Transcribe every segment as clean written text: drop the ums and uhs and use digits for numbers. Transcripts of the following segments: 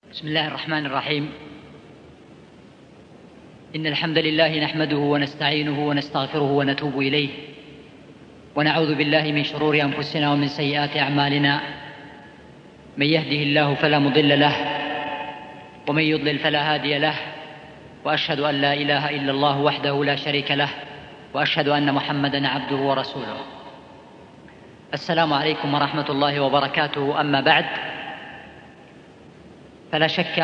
بسم الله الرحمن الرحيم. إن الحمد لله نحمده ونستعينه ونستغفره ونتوب إليه، ونعوذ بالله من شرور أنفسنا ومن سيئات أعمالنا. من يهده الله فلا مضل له، ومن يضلل فلا هادي له، وأشهد أن لا إله إلا الله وحده لا شريك له، وأشهد أن محمدًا عبده ورسوله. السلام عليكم ورحمة الله وبركاته. أما بعد، فلا شك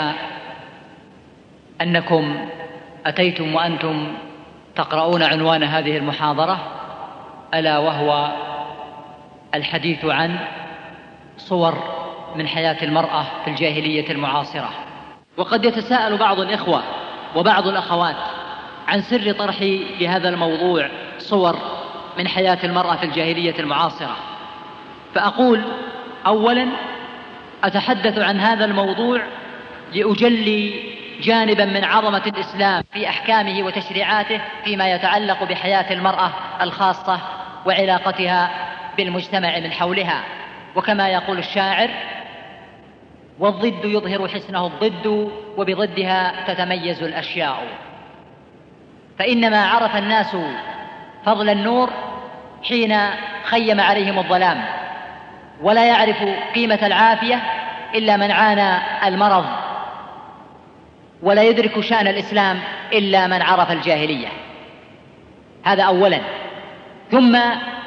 أنكم أتيتم وأنتم تقرؤون عنوان هذه المحاضرة، ألا وهو الحديث عن صور من حياة المرأة في الجاهلية المعاصرة. وقد يتساءل بعض الإخوة وبعض الأخوات عن سر طرحي لهذا الموضوع، صور من حياة المرأة في الجاهلية المعاصرة. فأقول أولاً، أتحدث عن هذا الموضوع لأجلي جانباً من عظمة الإسلام في أحكامه وتشريعاته فيما يتعلق بحياة المرأة الخاصة وعلاقتها بالمجتمع من حولها. وكما يقول الشاعر: والضد يظهر حسنه الضد، وبضدها تتميز الأشياء. فإنما عرف الناس فضل النور حين خيم عليهم الظلام، ولا يعرف قيمة العافية إلا من عانى المرض، ولا يدرك شأن الإسلام إلا من عرف الجاهلية. هذا أولاً. ثم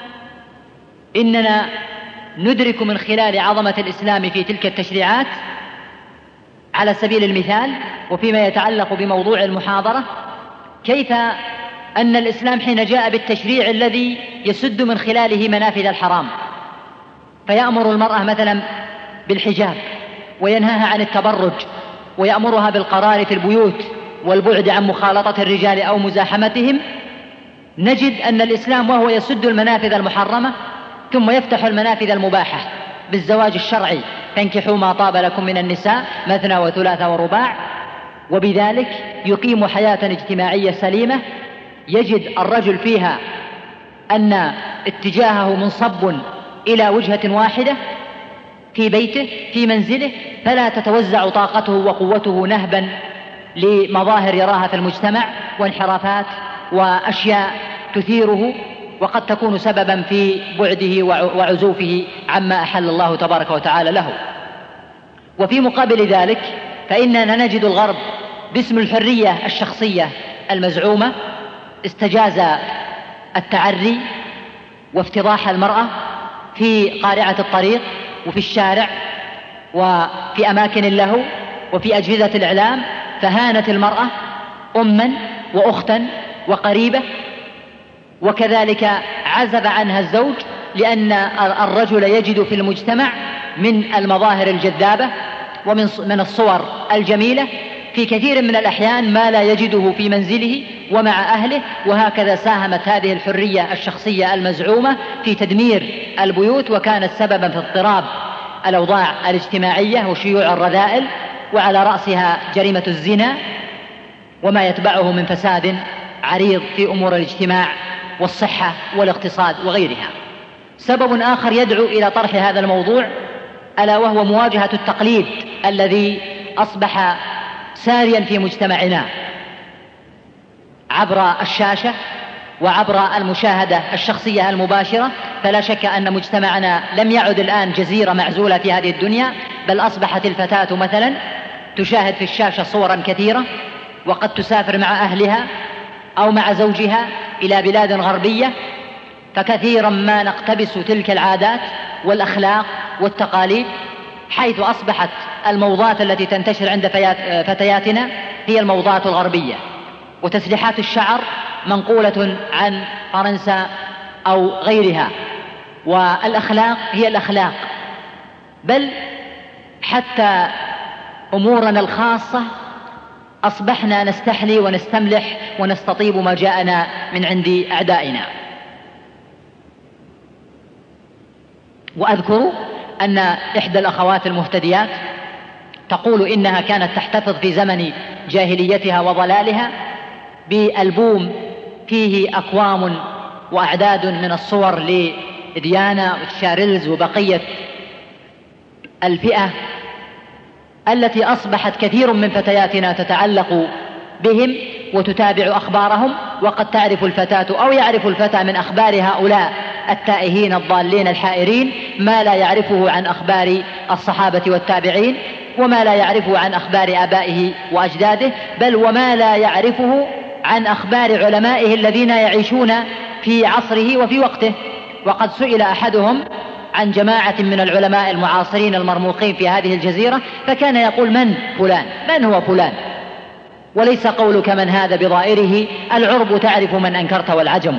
إننا ندرك من خلال عظمة الإسلام في تلك التشريعات، على سبيل المثال وفيما يتعلق بموضوع المحاضرة، كيف أن الإسلام حين جاء بالتشريع الذي يسد من خلاله منافذ الحرام، فيأمر المرأة مثلا بالحجاب، وينهاها عن التبرج، ويأمرها بالقرار في البيوت والبعد عن مخالطة الرجال أو مزاحمتهم، نجد أن الإسلام وهو يسد المنافذ المحرمة ثم يفتح المنافذ المباحة بالزواج الشرعي: فانكحوا ما طاب لكم من النساء مثنى وثلاث ورباع. وبذلك يقيم حياة اجتماعية سليمة، يجد الرجل فيها أن اتجاهه منصب إلى وجهة واحدة في بيته في منزله، فلا تتوزع طاقته وقوته نهبا لمظاهر يراها في المجتمع وانحرافات وأشياء تثيره، وقد تكون سببا في بعده وعزوفه عما أحل الله تبارك وتعالى له. وفي مقابل ذلك فإننا نجد الغرب باسم الحرية الشخصية المزعومة استجاز التعري وافتضاح المرأة في قارعة الطريق وفي الشارع وفي أماكن اللهو وفي أجهزة الإعلام، فهانت المرأة أماً وأختا وقريبة، وكذلك عزب عنها الزوج، لأن الرجل يجد في المجتمع من المظاهر الجذابة ومن الصور الجميلة في كثير من الأحيان ما لا يجده في منزله ومع أهله. وهكذا ساهمت هذه الحرية الشخصية المزعومة في تدمير البيوت، وكانت سببا في اضطراب الأوضاع الاجتماعية وشيوع الرذائل، وعلى رأسها جريمة الزنا وما يتبعه من فساد عريض في أمور الاجتماع والصحة والاقتصاد وغيرها. سبب آخر يدعو إلى طرح هذا الموضوع، ألا وهو مواجهة التقليد الذي أصبح ساريا في مجتمعنا عبر الشاشة وعبر المشاهدة الشخصية المباشرة. فلا شك أن مجتمعنا لم يعد الآن جزيرة معزولة في هذه الدنيا، بل أصبحت الفتاة مثلا تشاهد في الشاشة صورا كثيرة، وقد تسافر مع أهلها أو مع زوجها إلى بلاد غربية، فكثيرا ما نقتبس تلك العادات والأخلاق والتقاليد، حيث أصبحت الموضات التي تنتشر عند فتياتنا هي الموضات الغربية، وتسريحات الشعر منقولة عن فرنسا أو غيرها، والأخلاق هي الأخلاق، بل حتى أمورنا الخاصة أصبحنا نستحلي ونستملح ونستطيب ما جاءنا من عند أعدائنا. وأذكر أن إحدى الأخوات المهتديات تقول إنها كانت تحتفظ في زمن جاهليتها وضلالها بألبوم فيه أكوام وأعداد من الصور لديانا وتشارلز وبقية الفئة التي أصبحت كثير من فتياتنا تتعلق بهم وتتابع أخبارهم، وقد تعرف الفتاة أو يعرف الفتى من أخبار هؤلاء التائهين الضالين الحائرين ما لا يعرفه عن أخبار الصحابة والتابعين، وما لا يعرفه عن أخبار آبائه وأجداده، بل وما لا يعرفه عن أخبار علمائه الذين يعيشون في عصره وفي وقته. وقد سئل أحدهم عن جماعة من العلماء المعاصرين المرموقين في هذه الجزيرة، فكان يقول: من فلان؟ من هو فلان؟ وليس قولك من هذا بضائره، العرب تعرف من أنكرت والعجم.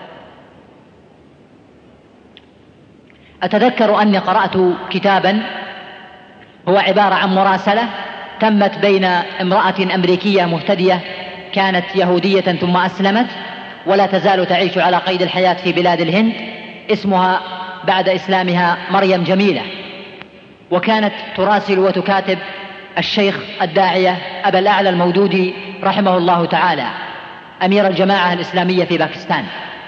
أتذكر أني قرأت كتابا هو عبارة عن مراسلة تمت بين امرأة أمريكية مهتدية كانت يهودية ثم أسلمت ولا تزال تعيش على قيد الحياة في بلاد الهند، اسمها بعد إسلامها مريم جميلة، وكانت تراسل وتكاتب الشيخ الداعية أبا الأعلى المودودي رحمه الله تعالى أمير الجماعة الإسلامية في باكستان.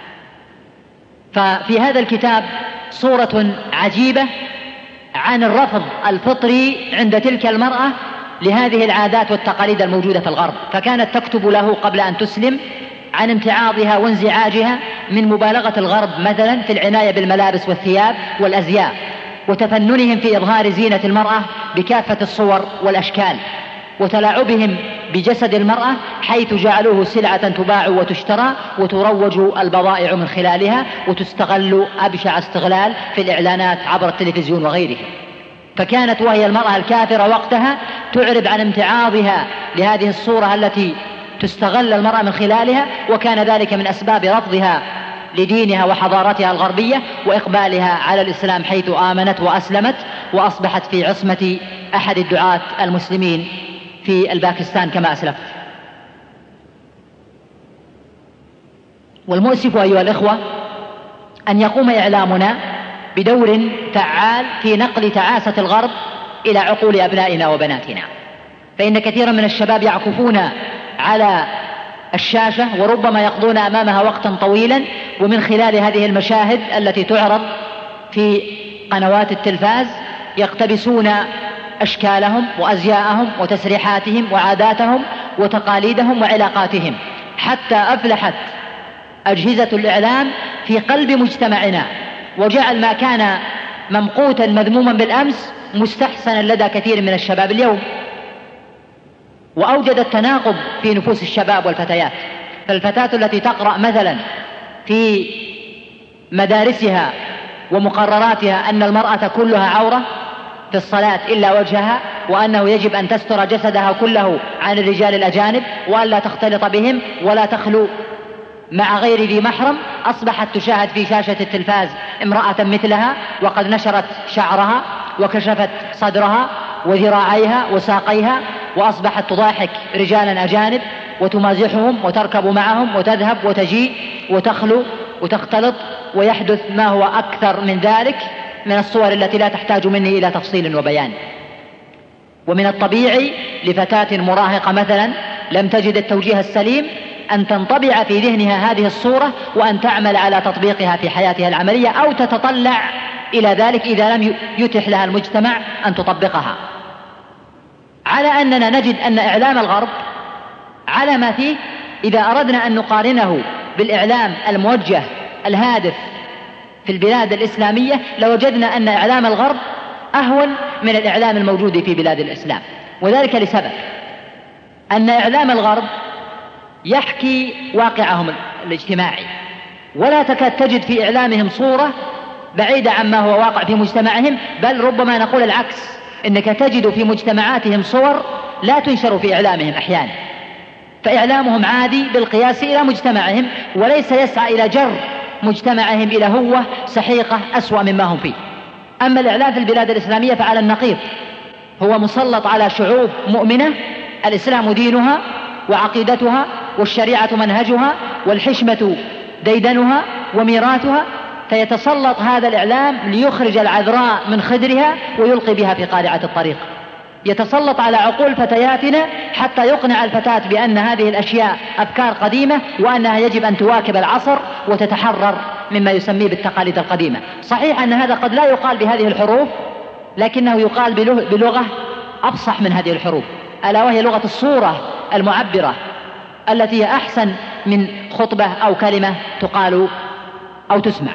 ففي هذا الكتاب صورة عجيبة عن الرفض الفطري عند تلك المرأة لهذه العادات والتقاليد الموجودة في الغرب، فكانت تكتب له قبل أن تسلم عن امتعاضها وانزعاجها من مبالغة الغرب مثلا في العناية بالملابس والثياب والأزياء، وتفننهم في إظهار زينة المرأة بكافة الصور والأشكال، وتلاعبهم بجسد المرأة حيث جعلوه سلعة تباع وتشترى وتروج البضائع من خلالها وتستغل أبشع استغلال في الإعلانات عبر التلفزيون وغيره. فكانت وهي المرأة الكافرة وقتها تعرب عن امتعاضها لهذه الصورة التي تستغل المرأة من خلالها، وكان ذلك من أسباب رفضها لدينها وحضارتها الغربية وإقبالها على الإسلام، حيث آمنت وأسلمت وأصبحت في عصمة أحد الدعاة المسلمين في الباكستان كما أسلفت. والمؤسف أيها الإخوة أن يقوم إعلامنا بدور فعال في نقل تعاسة الغرب إلى عقول أبنائنا وبناتنا، فإن كثيرا من الشباب يعكفون على الشاشة وربما يقضون أمامها وقتا طويلا، ومن خلال هذه المشاهد التي تعرض في قنوات التلفاز يقتبسون أشكالهم وأزياءهم وتسريحاتهم وعاداتهم وتقاليدهم وعلاقاتهم، حتى أفلحت أجهزة الإعلام في قلب مجتمعنا، وجعل ما كان ممقوتا مذموما بالأمس مستحسنا لدى كثير من الشباب اليوم، وأوجد التناقض في نفوس الشباب والفتيات. فالفتاة التي تقرأ مثلا في مدارسها ومقرراتها أن المرأة كلها عورة في الصلاة إلا وجهها، وأنه يجب أن تستر جسدها كله عن الرجال الأجانب، وأن لا تختلط بهم ولا تخلو مع غير ذي محرم، أصبحت تشاهد في شاشة التلفاز امرأة مثلها وقد نشرت شعرها وكشفت صدرها وذراعيها وساقيها، وأصبحت تضاحك رجالا أجانب وتمازحهم وتركب معهم وتذهب وتجيء وتخلو وتختلط، ويحدث ما هو أكثر من ذلك من الصور التي لا تحتاج مني إلى تفصيل وبيان. ومن الطبيعي لفتاة مراهقة مثلا لم تجد التوجيه السليم أن تنطبع في ذهنها هذه الصورة وأن تعمل على تطبيقها في حياتها العملية، أو تتطلع إلى ذلك إذا لم يتح لها المجتمع أن تطبقها. على أننا نجد أن إعلام الغرب على ما فيه، إذا أردنا أن نقارنه بالإعلام الموجه الهادف في البلاد الإسلامية لوجدنا أن إعلام الغرب أهون من الإعلام الموجود في بلاد الإسلام، وذلك لسبب أن إعلام الغرب يحكي واقعهم الاجتماعي، ولا تكاد تجد في إعلامهم صورة بعيدة عما هو واقع في مجتمعهم، بل ربما نقول العكس، إنك تجد في مجتمعاتهم صور لا تنشر في إعلامهم أحيانا. فإعلامهم عادي بالقياس إلى مجتمعهم، وليس يسعى إلى جر مجتمعهم إلى هوة سحيقة أسوأ مما هم فيه. أما الإعلام في البلاد الإسلامية فعلى النقيض، هو مسلط على شعوب مؤمنة الإسلام دينها وعقيدتها والشريعة منهجها والحشمة ديدنها وميراثها، فيتسلط هذا الإعلام ليخرج العذراء من خدرها ويلقي بها في قارعة الطريق. يتسلط على عقول فتياتنا حتى يقنع الفتاة بأن هذه الأشياء أفكار قديمة، وأنها يجب أن تواكب العصر وتتحرر مما يسميه بالتقاليد القديمة. صحيح أن هذا قد لا يقال بهذه الحروف، لكنه يقال بلغة أفصح من هذه الحروب، ألا وهي لغة الصورة المعبرة التي هي أحسن من خطبة أو كلمة تقال أو تسمع.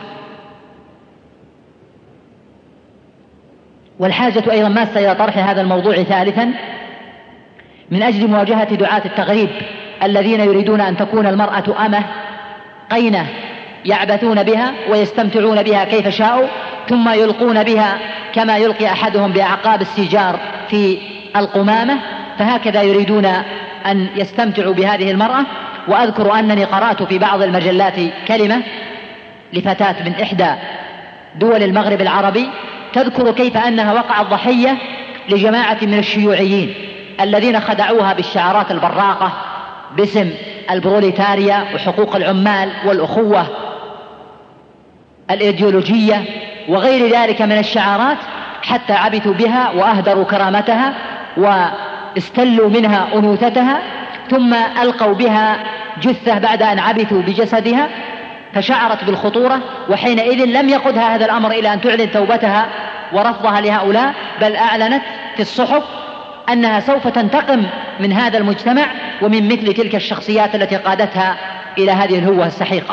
والحاجة أيضا ماسة إلى طرح هذا الموضوع ثالثا من أجل مواجهة دعاة التغريب الذين يريدون أن تكون المرأة أمة قينة يعبثون بها ويستمتعون بها كيف شاءوا، ثم يلقون بها كما يلقي أحدهم بأعقاب السيجار في القمامة، فهكذا يريدون أن يستمتعوا بهذه المرأة. وأذكر أنني قرأت في بعض المجلات كلمة لفتاة من إحدى دول المغرب العربي تذكر كيف أنها وقعت ضحية لجماعة من الشيوعيين الذين خدعوها بالشعارات البراقة باسم البروليتاريا وحقوق العمال والأخوة الإيديولوجية وغير ذلك من الشعارات، حتى عبثوا بها وأهدروا كرامتها واستلوا منها أنوثتها، ثم ألقوا بها جثة بعد أن عبثوا بجسدها، فشعرت بالخطورة، وحينئذ لم يقودها هذا الأمر إلى أن تعلن توبتها ورفضها لهؤلاء، بل أعلنت في الصحف أنها سوف تنتقم من هذا المجتمع ومن مثل تلك الشخصيات التي قادتها إلى هذه الهوة السحيقة.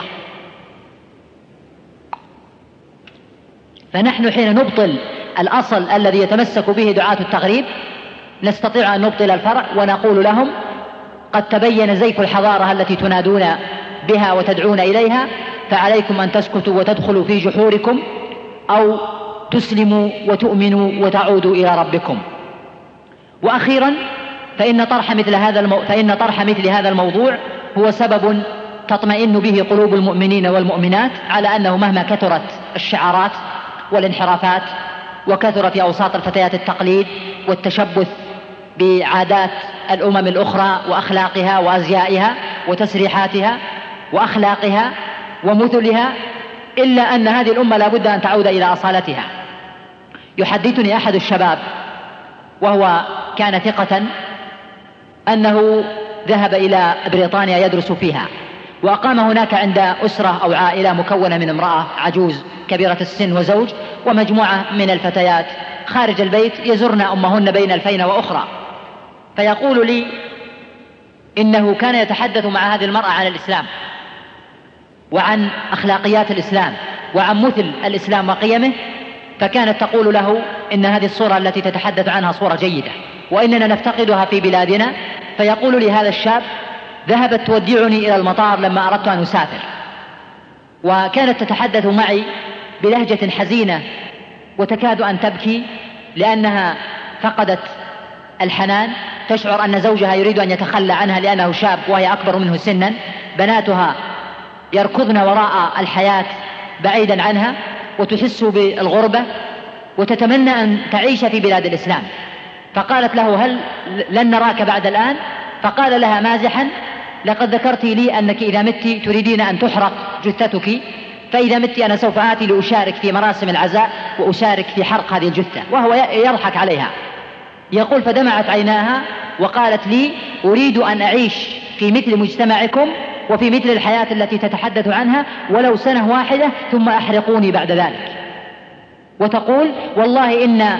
فنحن حين نبطل الأصل الذي يتمسك به دعاة التغريب نستطيع أن نبطل الفرع ونقول لهم قد تبين زيف الحضارة التي تنادون بها وتدعون إليها، فعليكم أن تسكتوا وتدخلوا في جحوركم أو تسلموا وتؤمنوا وتعودوا إلى ربكم. وأخيرا فإن طرح مثل هذا الموضوع هو سبب تطمئن به قلوب المؤمنين والمؤمنات على أنه مهما كثرت الشعارات والانحرافات وكثر في أوساط الفتيات التقليد والتشبث بعادات الأمم الأخرى وأخلاقها وأزيائها وتسريحاتها وأخلاقها ومثلها، إلا أن هذه الأمة لا بد أن تعود إلى أصالتها. يحدثني أحد الشباب وهو كان ثقة أنه ذهب إلى بريطانيا يدرس فيها، وأقام هناك عند أسرة أو عائلة مكونة من امرأة عجوز كبيرة السن وزوج ومجموعة من الفتيات خارج البيت يزرن أمهن بين الفين وأخرى. فيقول لي إنه كان يتحدث مع هذه المرأة عن الإسلام وعن أخلاقيات الإسلام وعن مثل الإسلام وقيمه، فكانت تقول له إن هذه الصورة التي تتحدث عنها صورة جيدة وإننا نفتقدها في بلادنا. فيقول لي هذا الشاب ذهبت تودعني إلى المطار لما أردت أن أسافر، وكانت تتحدث معي بلهجة حزينة وتكاد أن تبكي لأنها فقدت الحنان، تشعر أن زوجها يريد أن يتخلى عنها لأنه شاب وهي أكبر منه سنا، بناتها يركضن وراء الحياة بعيدا عنها وتحس بالغربة وتتمنى أن تعيش في بلاد الإسلام. فقالت له هل لن نراك بعد الآن؟ فقال لها مازحا لقد ذكرت لي أنك إذا مت تريدين أن تحرق جثتك، فإذا مت أنا سوف آتي لأشارك في مراسم العزاء وأشارك في حرق هذه الجثة، وهو يضحك عليها. يقول فدمعت عيناها وقالت لي أريد أن أعيش في مثل مجتمعكم وفي مثل الحياة التي تتحدث عنها ولو سنة واحدة ثم أحرقوني بعد ذلك. وتقول والله إن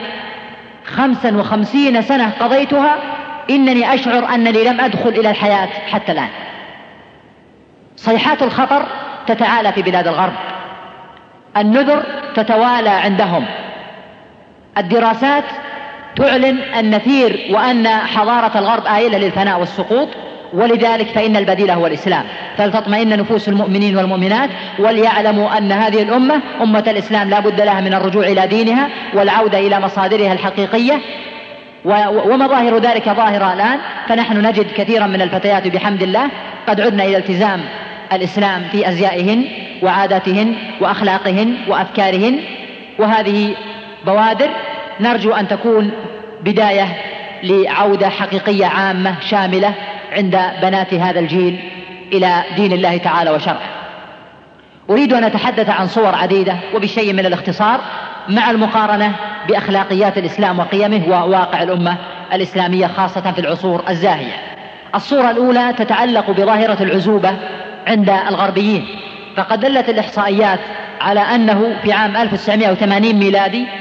55 سنة قضيتها إنني أشعر أنني لم أدخل إلى الحياة حتى الآن. صيحات الخطر تتعالى في بلاد الغرب، النذر تتوالى عندهم، الدراسات تعلن النثير وأن حضارة الغرب آيلة للفناء والسقوط، ولذلك فإن البديل هو الإسلام. فلتطمئن نفوس المؤمنين والمؤمنات وليعلموا أن هذه الأمة أمة الإسلام لا بد لها من الرجوع إلى دينها والعودة إلى مصادرها الحقيقية، ومظاهر ذلك ظاهرة الآن. فنحن نجد كثيرا من الفتيات بحمد الله قد عدنا إلى التزام الإسلام في أزيائهن وعاداتهن وأخلاقهن وأفكارهن، وهذه بوادر نرجو أن تكون بداية لعودة حقيقية عامة شاملة عند بنات هذا الجيل إلى دين الله تعالى وشرعه. أريد أن أتحدث عن صور عديدة وبشيء من الاختصار مع المقارنة بأخلاقيات الإسلام وقيمه وواقع الأمة الإسلامية خاصة في العصور الزاهية. الصورة الأولى تتعلق بظاهرة العزوبة عند الغربيين، فقد دلت الإحصائيات على أنه في عام 1980 ميلادي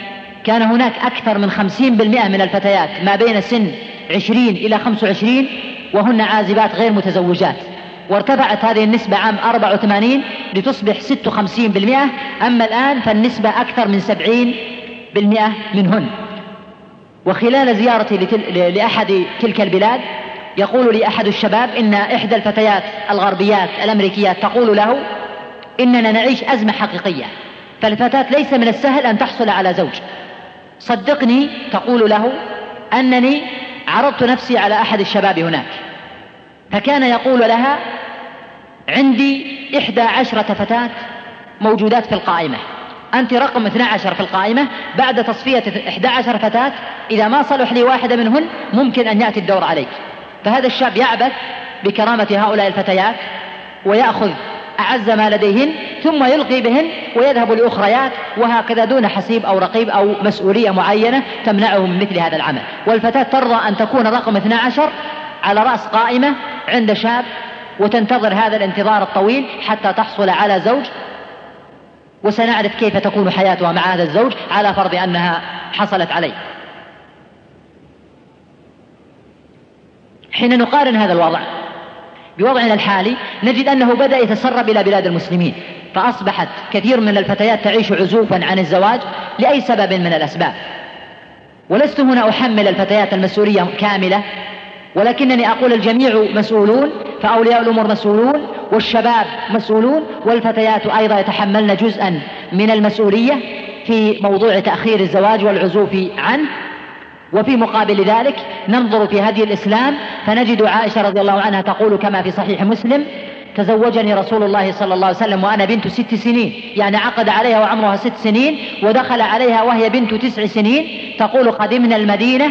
كان هناك أكثر من 50% من الفتيات ما بين سن 20 إلى 25 وهن عازبات غير متزوجات، وارتفعت هذه النسبة عام 84 لتصبح 56%. أما الآن فالنسبة أكثر من 70% منهن. وخلال زيارتي لأحد تلك البلاد يقول لي أحد الشباب إن إحدى الفتيات الغربيات الأمريكيات تقول له إننا نعيش أزمة حقيقية، فالفتاة ليس من السهل أن تحصل على زوج. صدقني، تقول له، أنني عرضت نفسي على أحد الشباب هناك، فكان يقول لها عندي 11 فتاة موجودات في القائمة، أنت رقم 12 في القائمة، بعد تصفية 11 فتاة إذا ما صلح لي واحدة منهن ممكن أن يأتي الدور عليك. فهذا الشاب يعبث بكرامة هؤلاء الفتيات ويأخذ أعز ما لديهن ثم يلقي بهن ويذهب لأخريات، وهكذا دون حسيب أو رقيب أو مسؤولية معينة تمنعه من مثل هذا العمل. والفتاة ترضى أن تكون رقم 12 على رأس قائمة عند شاب وتنتظر هذا الانتظار الطويل حتى تحصل على زوج، وسنعرف كيف تكون حياتها مع هذا الزوج على فرض أنها حصلت عليه. حين نقارن هذا الوضع بوضعنا الحالي نجد أنه بدأ يتسرب إلى بلاد المسلمين، فأصبحت كثير من الفتيات تعيش عزوفا عن الزواج لأي سبب من الأسباب. ولست هنا أحمل الفتيات المسؤولية كاملة، ولكنني أقول الجميع مسؤولون، فأولياء الأمور مسؤولون، والشباب مسؤولون، والفتيات أيضا يتحملن جزءا من المسؤولية في موضوع تأخير الزواج والعزوف عنه. وفي مقابل ذلك ننظر في هدي الإسلام فنجد عائشة رضي الله عنها تقول كما في صحيح مسلم: تزوجني رسول الله صلى الله عليه وسلم وأنا بنت 6 سنين، يعني عقد عليها وعمرها 6 سنين، ودخل عليها وهي بنت 9 سنين. تقول: قدمنا المدينة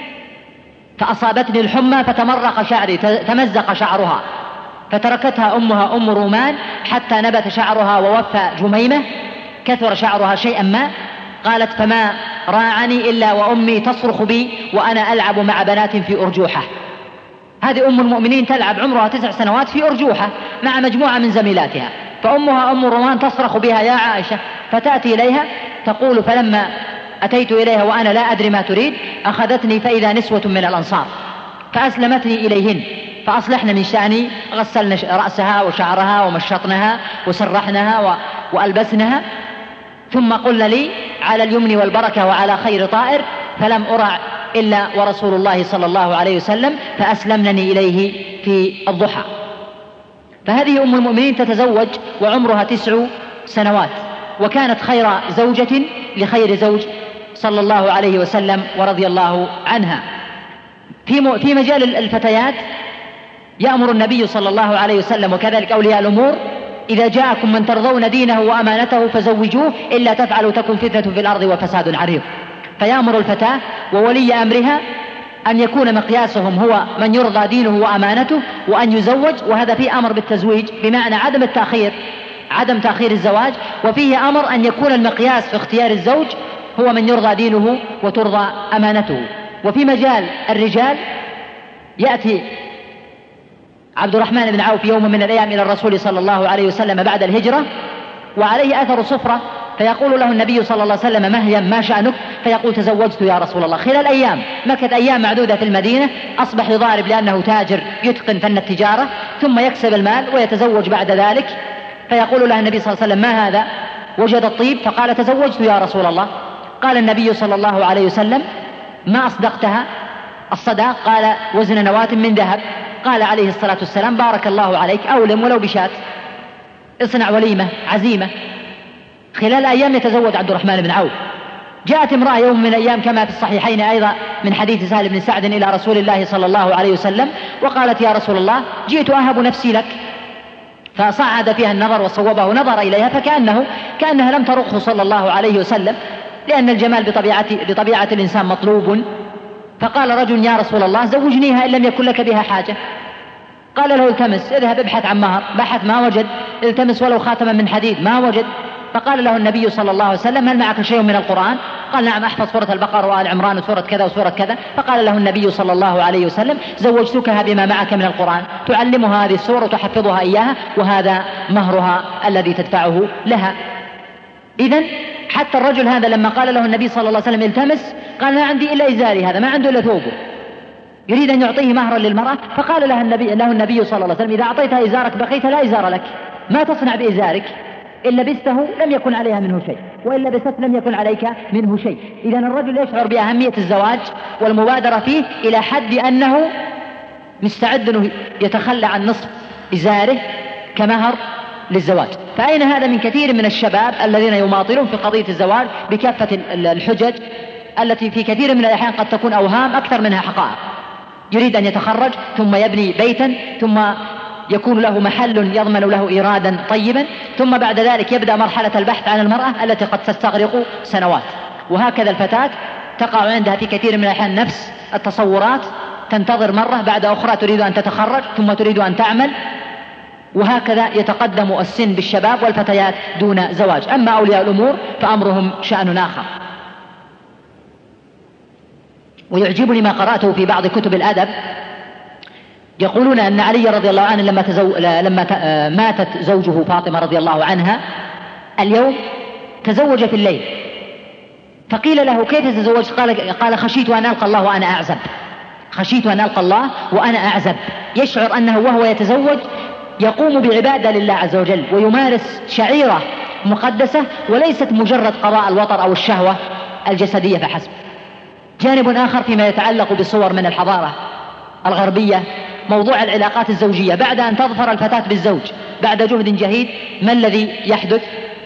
فأصابتني الحمى فتمرق شعري، تمزق شعرها، فتركتها أمها أم رومان حتى نبت شعرها ووفى جميمة، كثر شعرها شيئا ما. قالت: فما راعني إلا وأمي تصرخ بي وأنا ألعب مع بنات في أرجوحة. هذه أم المؤمنين تلعب عمرها 9 سنوات في أرجوحة مع مجموعة من زميلاتها، فأمها أم رومان تصرخ بها: يا عائشة. فتأتي إليها تقول: فلما أتيت إليها وأنا لا أدري ما تريد أخذتني فإذا نسوة من الأنصار فأسلمتني إليهن، فأصلحن من شأني، غسلن رأسها وشعرها ومشطنها وسرحنها وألبسنها، ثم قلن لي: على اليمن والبركة وعلى خير طائر، فلم أرع إلا ورسول الله صلى الله عليه وسلم، فأسلمنني إليه في الضحى. فهذه أم المؤمنين تتزوج وعمرها 9 سنوات، وكانت خير زوجة لخير زوج صلى الله عليه وسلم ورضي الله عنها. في مجال الفتيات يأمر النبي صلى الله عليه وسلم وكذلك أولياء الأمور: إذا جاءكم من ترضون دينه وأمانته فزوجوه، إلا تفعلوا تكن فتنة في الأرض وفساد عريض. فيأمر الفتاة وولي أمرها أن يكون مقياسهم هو من يرضى دينه وأمانته وأن يزوج، وهذا فيه أمر بالتزويج بمعنى عدم تأخير الزواج، وفيه أمر أن يكون المقياس في اختيار الزوج هو من يرضى دينه وترضى أمانته. وفي مجال الرجال يأتي عبد الرحمن بن عوف يوم من الأيام إلى الرسول صلى الله عليه وسلم بعد الهجرة وعليه أثر صفرة، فيقول له النبي صلى الله عليه وسلم: مهيا ما شأنك؟ فيقول: تزوجت يا رسول الله. خلال أيام مكث أيام معدودة في المدينة، أصبح يضارب لأنه تاجر يتقن فن التجارة، ثم يكسب المال ويتزوج بعد ذلك. فيقول له النبي صلى الله عليه وسلم: ما هذا؟ وجد الطيب؟ فقال: تزوجت يا رسول الله. قال النبي صلى الله عليه وسلم: ما أصدقتها؟ الصداق؟ قال: وزن نواة من ذهب. قال عليه الصلاة والسلام: بارك الله عليك، أولم ولو بشات، اصنع وليمة عزيمة. خلال أيام يتزوج عبد الرحمن بن عوف. جاءت امرأة يوم من الأيام كما في الصحيحين أيضا من حديث سهل بن سعد إلى رسول الله صلى الله عليه وسلم وقالت: يا رسول الله، جئت أهب نفسي لك. فصعد فيها النظر وصوبه، نظر إليها كأنها لم ترقه صلى الله عليه وسلم، لأن الجمال بطبيعة الإنسان مطلوب. فقال رجل: يا رسول الله، زوجنيها إن لم يكن لك بها حاجة. قال له: التمس، اذهب ابحث عن مهر. بحث ما وجد. التمس ولو خاتما من حديد، ما وجد. فقال له النبي صلى الله عليه وسلم: هل معك شيء من القرآن؟ قال: نعم، أحفظ سورة البقرة وآل عمران وسورة كذا وسورة كذا. فقال له النبي صلى الله عليه وسلم: زوجتكها بما معك من القرآن، تعلمها هذه السورة وتحفظها إياها، وهذا مهرها الذي تدفعه لها. إذن حتى الرجل هذا لما قال له النبي صلى الله عليه وسلم التمس، قال ما عندي إلا إزاري هذا، ما عنده إلا ثوبه، يريد أن يعطيه مهرا للمرأة. فقال له النبي صلى الله عليه وسلم إذا أعطيتها إزارك بقيت لا إزار لك، ما تصنع بإزارك؟ إن لبسته لم يكن عليها منه شيء، وإن لبست لم يكن عليك منه شيء. إذن الرجل يشعر بأهمية الزواج والمبادرة فيه إلى حد أنه مستعد أنه يتخلى عن نصف إزاره كمهر للزواج. فأين هذا من كثير من الشباب الذين يماطلون في قضية الزواج بكافة الحجج التي في كثير من الأحيان قد تكون أوهام أكثر منها حقائق. يريد أن يتخرج ثم يبني بيتا، ثم يكون له محل يضمن له إيرادا طيبا، ثم بعد ذلك يبدأ مرحلة البحث عن المرأة التي قد تستغرق سنوات. وهكذا الفتاة تقع عندها في كثير من الأحيان نفس التصورات، تنتظر مرة بعد أخرى تريد أن تتخرج ثم تريد أن تعمل، وهكذا يتقدم السن بالشباب والفتيات دون زواج. أما أولياء الأمور فأمرهم شأن آخر. ويعجبني ما قرأته في بعض كتب الأدب، يقولون أن علي رضي الله عنه لما ماتت زوجه فاطمة رضي الله عنها اليوم تزوج في الليل، فقيل له كيف تزوج؟ قال خشيت أن ألقى الله وأنا أعزب، خشيت أن ألقى الله وأنا أعزب. يشعر أنه وهو يتزوج يقوم بعبادة لله عز وجل ويمارس شعيرة مقدسة وليست مجرد قضاء الوطر أو الشهوة الجسدية فحسب. جانب آخر فيما يتعلق بصور من الحضارة الغربية، موضوع العلاقات الزوجية. بعد أن تظفر الفتاة بالزوج بعد جهد جهيد، ما الذي يحدث؟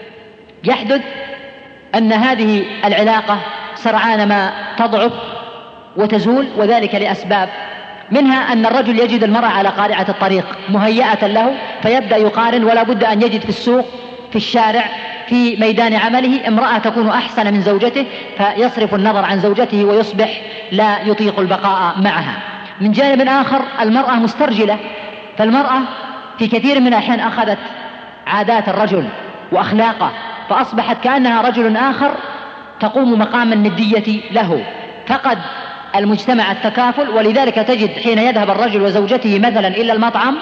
يحدث أن هذه العلاقة سرعان ما تضعف وتزول، وذلك لأسباب، منها أن الرجل يجد المرأة على قارعة الطريق مهيئة له، فيبدأ يقارن، ولا بد أن يجد في السوق، في الشارع، في ميدان عمله امرأة تكون أحسن من زوجته، فيصرف النظر عن زوجته ويصبح لا يطيق البقاء معها. من جانب آخر المرأة مسترجلة، فالمرأة في كثير من الأحيان أخذت عادات الرجل وأخلاقه، فأصبحت كأنها رجل آخر تقوم مقام الندية له. فقد المجتمع التكافل، ولذلك تجد حين يذهب الرجل وزوجته مثلا إلى المطعم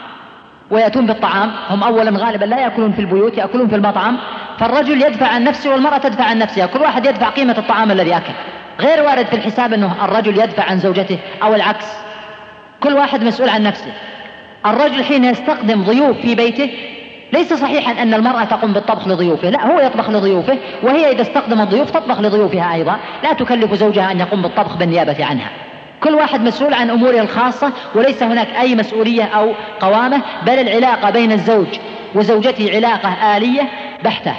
ويأتون بالطعام، هم أولا غالبا لا يأكلون في البيوت، يأكلون في المطعم، فالرجل يدفع عن نفسه والمرأة تدفع عن نفسها، كل واحد يدفع قيمة الطعام الذي أكل. غير وارد في الحساب أنه الرجل يدفع عن زوجته أو العكس، كل واحد مسؤول عن نفسه. الرجل حين يستخدم ضيوف في بيته ليس صحيحا أن المرأة تقوم بالطبخ لضيوفه، لا، هو يطبخ لضيوفه، وهي إذا استخدم الضيوف تطبخ لضيوفها أيضا، لا تكلف زوجها أن يقوم بالطبخ بالنيابة عنها. كل واحد مسؤول عن أموره الخاصة، وليس هناك أي مسؤولية أو قوامة، بل العلاقة بين الزوج وزوجته علاقة آلية بحتة.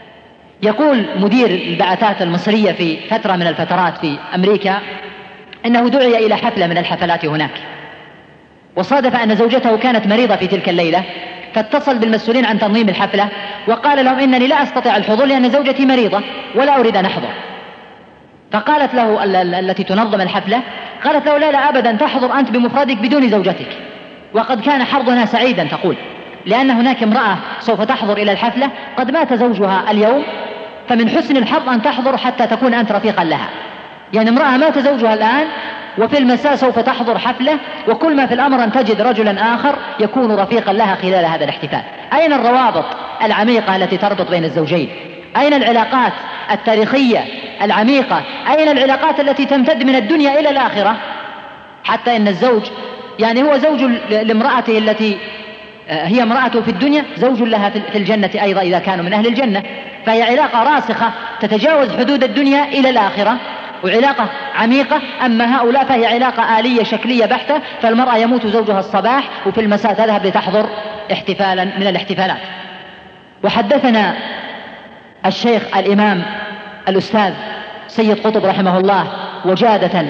يقول مدير البعثات المصرية في فترة من الفترات في أمريكا أنه دعي إلى حفلة من الحفلات هناك، وصادف أن زوجته كانت مريضة في تلك الليلة، فاتصل بالمسؤولين عن تنظيم الحفلة وقال لهم إنني لا أستطيع الحضور لأن زوجتي مريضة ولا أريد أن أحضر. فقالت له التي تنظم الحفلة، قالت له لا أبدا، تحضر أنت بمفردك بدون زوجتك. وقد كان حظنا سعيدا، تقول، لأن هناك امرأة سوف تحضر إلى الحفلة قد مات زوجها اليوم، فمن حسن الحظ أن تحضر حتى تكون أنت رفيقا لها. يعني امرأة مات زوجها الآن وفي المساء سوف تحضر حفلة، وكل ما في الأمر أن تجد رجلا آخر يكون رفيقا لها خلال هذا الاحتفال. أين الروابط العميقة التي تربط بين الزوجين؟ أين العلاقات التاريخية العميقة؟ أين العلاقات التي تمتد من الدنيا إلى الآخرة؟ حتى إن الزوج يعني هو زوج لامرأته التي هي امرأته في الدنيا، زوج لها في الجنة أيضا إذا كانوا من أهل الجنة. فهي علاقة راسخة تتجاوز حدود الدنيا إلى الآخرة، وعلاقة عميقة. أما هؤلاء فهي علاقة آلية شكلية بحتة، فالمرأة يموت زوجها الصباح وفي المساء تذهب لتحضر احتفالا من الاحتفالات. وحدثنا الشيخ الإمام الأستاذ سيد قطب رحمه الله وجادة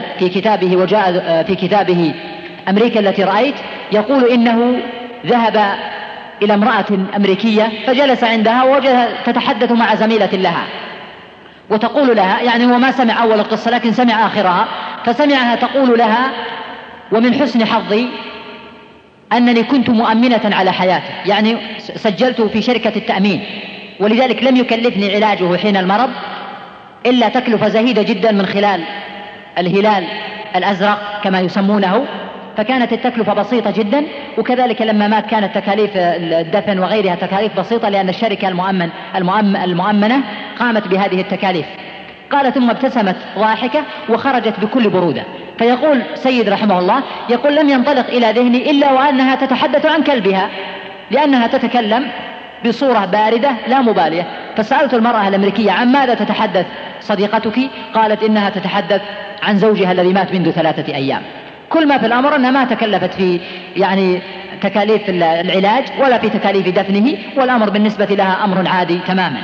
في كتابه أمريكا التي رأيت، يقول إنه ذهب إلى امرأة أمريكية فجلس عندها ووجدها تتحدث مع زميلة لها وتقول لها، يعني هو ما سمع أول القصة لكن سمع آخرها، فسمعها تقول لها: ومن حسن حظي أنني كنت مؤمنة على حياته، يعني سجلته في شركة التأمين، ولذلك لم يكلفني علاجه حين المرض إلا تكلفة زهيدة جدا من خلال الهلال الأزرق كما يسمونه، فكانت التكلفة بسيطة جدا، وكذلك لما مات كانت تكاليف الدفن وغيرها تكاليف بسيطة، لأن الشركة المؤمنة قامت بهذه التكاليف. قال: ثم ابتسمت ضاحكة وخرجت بكل برودة. فيقول سيد رحمه الله، يقول: لم ينطلق إلى ذهني إلا وأنها تتحدث عن كلبها، لأنها تتكلم بصورة باردة لا مبالية. فسألت المرأة الأمريكية: عن ماذا تتحدث صديقتك؟ قالت: إنها تتحدث عن زوجها الذي مات منذ 3 أيام. كل ما في الأمر أنها ما تكلفت في تكاليف العلاج ولا في تكاليف دفنه، والأمر بالنسبة لها أمر عادي تماما.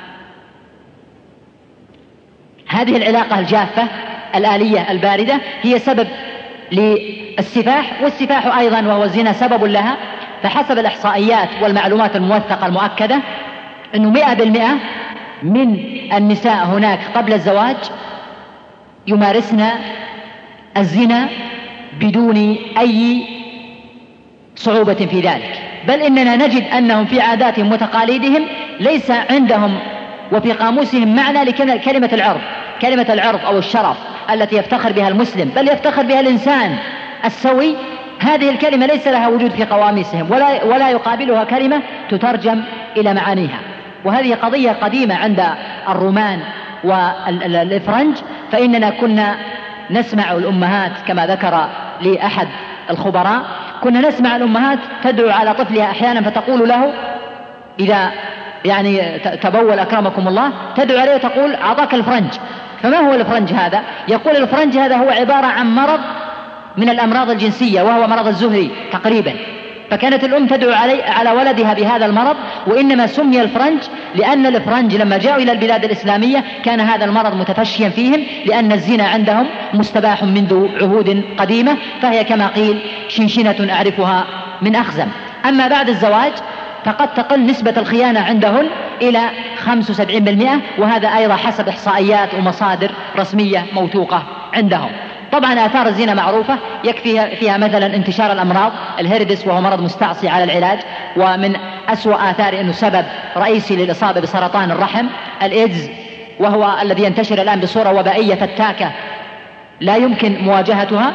هذه العلاقة الجافة الآلية الباردة هي سبب للسفاح، والسفاح أيضا وهو الزنا سبب لها. فحسب الإحصائيات والمعلومات الموثقة المؤكدة أنه 100% من النساء هناك قبل الزواج يمارسن الزنا بدون أي صعوبة في ذلك، بل إننا نجد أنهم في عاداتهم وتقاليدهم ليس عندهم وفي قاموسهم معنى لكلمة العرض، كلمة العرض أو الشرف التي يفتخر بها المسلم، بل يفتخر بها الإنسان السوي. هذه الكلمة ليس لها وجود في قواميسهم، ولا يقابلها كلمة تترجم إلى معانيها. وهذه قضية قديمة عند الرومان والإفرنج. فإننا كنا نسمع الأمهات كما ذكر لي أحد الخبراء، كنا نسمع الأمهات تدعو على طفلها أحيانا فتقول له إذا تبول أكرمكم الله، تدعو عليه تقول: أعطاك الفرنج. فما هو الفرنج هذا؟ يقول: الفرنج هذا هو عبارة عن مرض من الأمراض الجنسية، وهو مرض الزهري تقريبا. فكانت الأم تدعو على ولدها بهذا المرض، وإنما سمي الفرنج لأن الفرنج لما جاءوا إلى البلاد الإسلامية كان هذا المرض متفشيا فيهم، لأن الزنا عندهم مستباح منذ عهود قديمة، فهي كما قيل شنشنة أعرفها من أخزم. أما بعد الزواج فقد تقل نسبة الخيانة عندهن إلى 75%، وهذا أيضا حسب إحصائيات ومصادر رسمية موثوقة عندهم. طبعا آثار الزنا معروفة، يكفي فيها مثلا انتشار الأمراض، الهيردس وهو مرض مستعصي على العلاج، ومن أسوأ آثاره أنه سبب رئيسي للإصابة بسرطان الرحم، الإيدز وهو الذي ينتشر الآن بصورة وبائية فتاكة لا يمكن مواجهتها،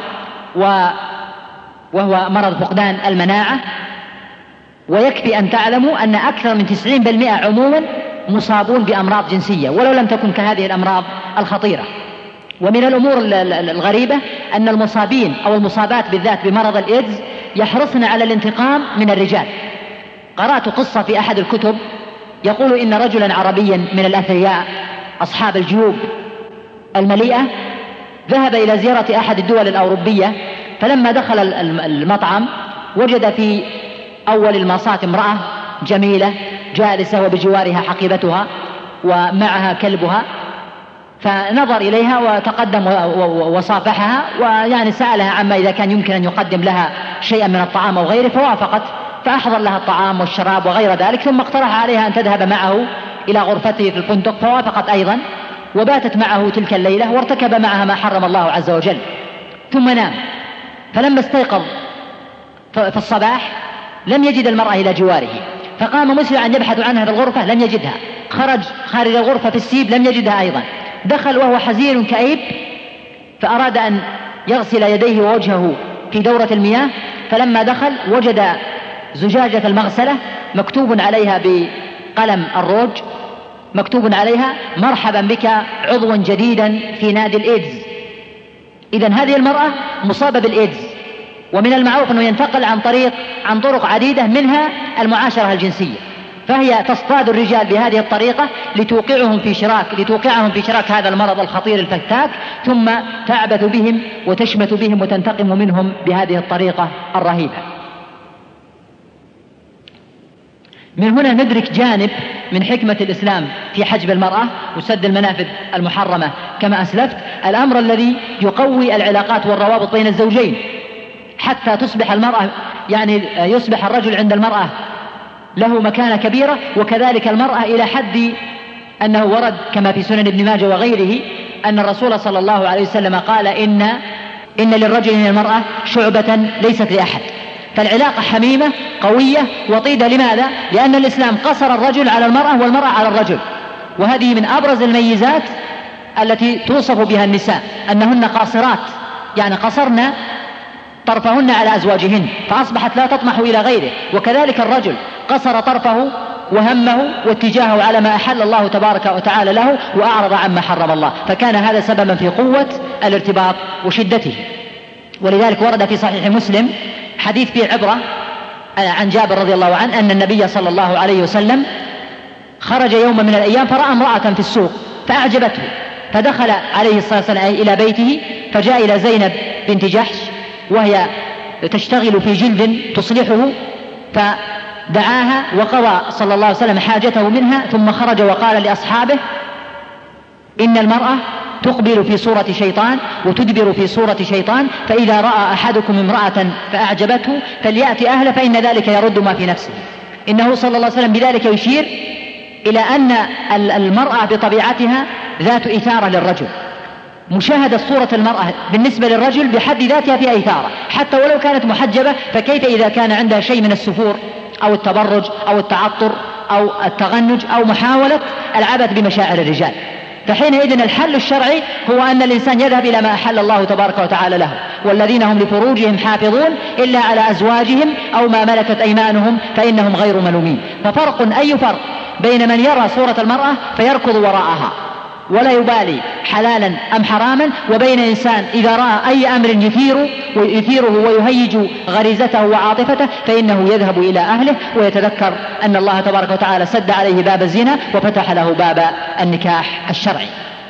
وهو مرض فقدان المناعة. ويكفي أن تعلموا أن أكثر من 90% عموما مصابون بأمراض جنسية ولو لم تكن كهذه الأمراض الخطيرة. ومن الأمور الغريبة أن المصابين أو المصابات بالذات بمرض الإيدز يحرصن على الانتقام من الرجال. قرأت قصة في أحد الكتب يقول إن رجلا عربيا من الأثرياء أصحاب الجيوب المليئة ذهب إلى زيارة أحد الدول الأوروبية، فلما دخل المطعم وجد في أول الماصات امرأة جميلة جالسة وبجوارها حقيبتها ومعها كلبها، فنظر إليها وتقدم وصافحها سألها عما إذا كان يمكن أن يقدم لها شيئا من الطعام أو غيره، فوافقت، فأحضر لها الطعام والشراب وغير ذلك، ثم اقترح عليها أن تذهب معه إلى غرفته في الفندق، فوافقت أيضا وباتت معه تلك الليلة، وارتكب معها ما حرم الله عز وجل، ثم نام. فلما استيقظ في الصباح لم يجد المرأة إلى جواره، فقام مسرعا يبحث عنها في الغرفة لم يجدها، خارج الغرفة في السيب لم يجدها أيضا، دخل وهو حزين كئيب، فأراد أن يغسل يديه ووجهه في دورة المياه، فلما دخل وجد زجاجة المغسلة مكتوب عليها بقلم الروج، مكتوب عليها: مرحبا بك عضوا جديدا في نادي الإيدز. إذن هذه المرأة مصابة بالإيدز، ومن المعروف أنه ينتقل عن طرق عديدة منها المعاشرة الجنسية، فهي تصطاد الرجال بهذه الطريقة لتوقعهم في شراك هذا المرض الخطير الفتاك، ثم تعبث بهم وتشمت بهم وتنتقم منهم بهذه الطريقة الرهيبة. من هنا ندرك جانب من حكمة الإسلام في حجب المرأة وسد المنافذ المحرمة كما أسلفت، الأمر الذي يقوي العلاقات والروابط بين الزوجين حتى تصبح المرأة يصبح الرجل عند المرأة له مكانة كبيرة، وكذلك المرأة إلى حد أنه ورد كما في سنن ابن ماجه وغيره أن الرسول صلى الله عليه وسلم قال إن للرجل من المرأة شعبة ليست لأحد. فالعلاقة حميمة قوية وطيدة. لماذا؟ لأن الإسلام قصر الرجل على المرأة والمرأة على الرجل، وهذه من أبرز الميزات التي توصف بها النساء أنهن قاصرات، قصرن طرفهن على أزواجهن فأصبحت لا تطمح إلى غيره. وكذلك الرجل قصر طرفه وهمه واتجاهه على ما أحل الله تبارك وتعالى له وأعرض عما حرم الله، فكان هذا سببا في قوة الارتباط وشدته. ولذلك ورد في صحيح مسلم حديث فيه عبرة عن جابر رضي الله عنه أن النبي صلى الله عليه وسلم خرج يوما من الأيام فرأى امرأة في السوق فأعجبته، فدخل عليه الصلاة والسلام إلى بيته، فجاء إلى زينب بنت جحش وهي تشتغل في جلد تصلحه، فدعاها وقضى صلى الله عليه وسلم حاجته منها، ثم خرج وقال لأصحابه: إن المرأة تقبل في صورة شيطان وتدبر في صورة شيطان، فإذا رأى أحدكم امرأة فأعجبته فليأتي أهله فإن ذلك يرد ما في نفسه. إنه صلى الله عليه وسلم بذلك يشير إلى أن المرأة بطبيعتها ذات إثارة للرجل. مشاهدة صورة المرأة بالنسبة للرجل بحد ذاتها فيها إثارة، حتى ولو كانت محجبة، فكيف إذا كان عندها شيء من السفور أو التبرج أو التعطر أو التغنج أو محاولة العبث بمشاعر الرجال. فحينئذ الحل الشرعي هو أن الإنسان يذهب إلى ما أحل الله تبارك وتعالى له، والذين هم لفروجهم حافظون إلا على أزواجهم أو ما ملكت أيمانهم فإنهم غير ملومين. ففرق، أي فرق بين من يرى صورة المرأة فيركض وراءها ولا يبالي حلالا أم حراما، وبين إنسان إذا رأى أي أمر يثيره ويهيج غريزته وعاطفته فإنه يذهب إلى أهله ويتذكر أن الله تبارك وتعالى سد عليه باب الزنا وفتح له باب النكاح الشرعي.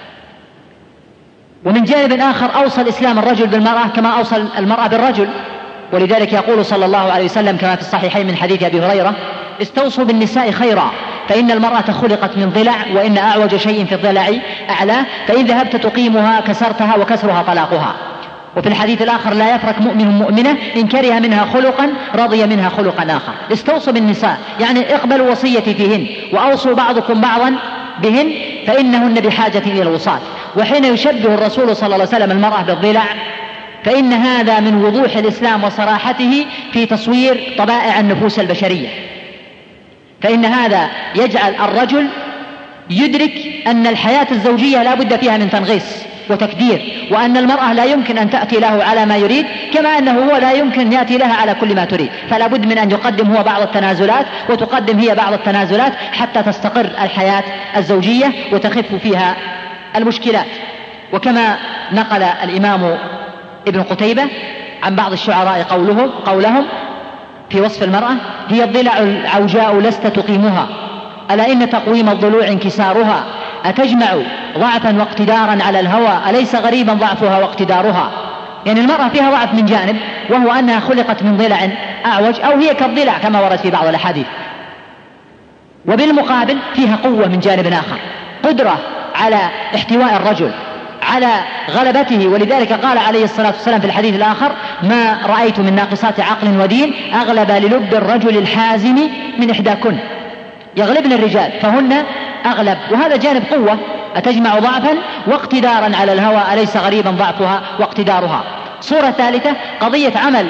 ومن جانب آخر أوصى الإسلام الرجل بالمرأة كما أوصى المرأة بالرجل، ولذلك يقول صلى الله عليه وسلم كما في الصحيحين من حديث أبي هريرة: استوصوا بالنساء خيرا فإن المرأة خلقت من ضلع وإن أعوج شيء في الضلع أعلاه، فإن ذهبت تقيمها كسرتها وكسرها طلاقها. وفي الحديث الآخر: لا يفرق مؤمن مؤمنة إن كره منها خلقا رضي منها خلقا آخر. استوصوا بالنساء يعني اقبلوا وصيتي فيهن، وأوصوا بعضكم بعضا بهن فإنهن بحاجة إلى الوصال. وحين يشبه الرسول صلى الله عليه وسلم المرأة بالضلع فإن هذا من وضوح الإسلام وصراحته في تصوير طبائع النفوس البشرية، فإن هذا يجعل الرجل يدرك أن الحياة الزوجية لا بد فيها من تنغيص وتكدير، وأن المرأة لا يمكن أن تأتي له على ما يريد كما أنه هو لا يمكن يأتي لها على كل ما تريد، فلا بد من أن يقدم هو بعض التنازلات وتقدم هي بعض التنازلات حتى تستقر الحياة الزوجية وتخف فيها المشكلات. وكما نقل الإمام ابن قتيبة عن بعض الشعراء قولهم في وصف المرأة: هي الضلع العوجاء لست تقيمها، ألا إن تقويم الضلوع انكسارها، أتجمع ضعفا واقتدارا على الهوى، أليس غريبا ضعفها واقتدارها. يعني المرأة فيها ضعف من جانب وهو أنها خلقت من ضلع أعوج أو هي كالضلع كما ورد في بعض الأحاديث، وبالمقابل فيها قوة من جانب آخر، قدرة على احتواء الرجل على غلبته. ولذلك قال عليه الصلاة والسلام في الحديث الآخر: ما رأيت من ناقصات عقل ودين أغلب للب الرجل الحازم من إحداكن. يغلبن الرجال فهن أغلب، وهذا جانب قوة. أتجمع ضعفا واقتدارا على الهوى، أليس غريبا ضعفها واقتدارها. صورة ثالثة قضية عمل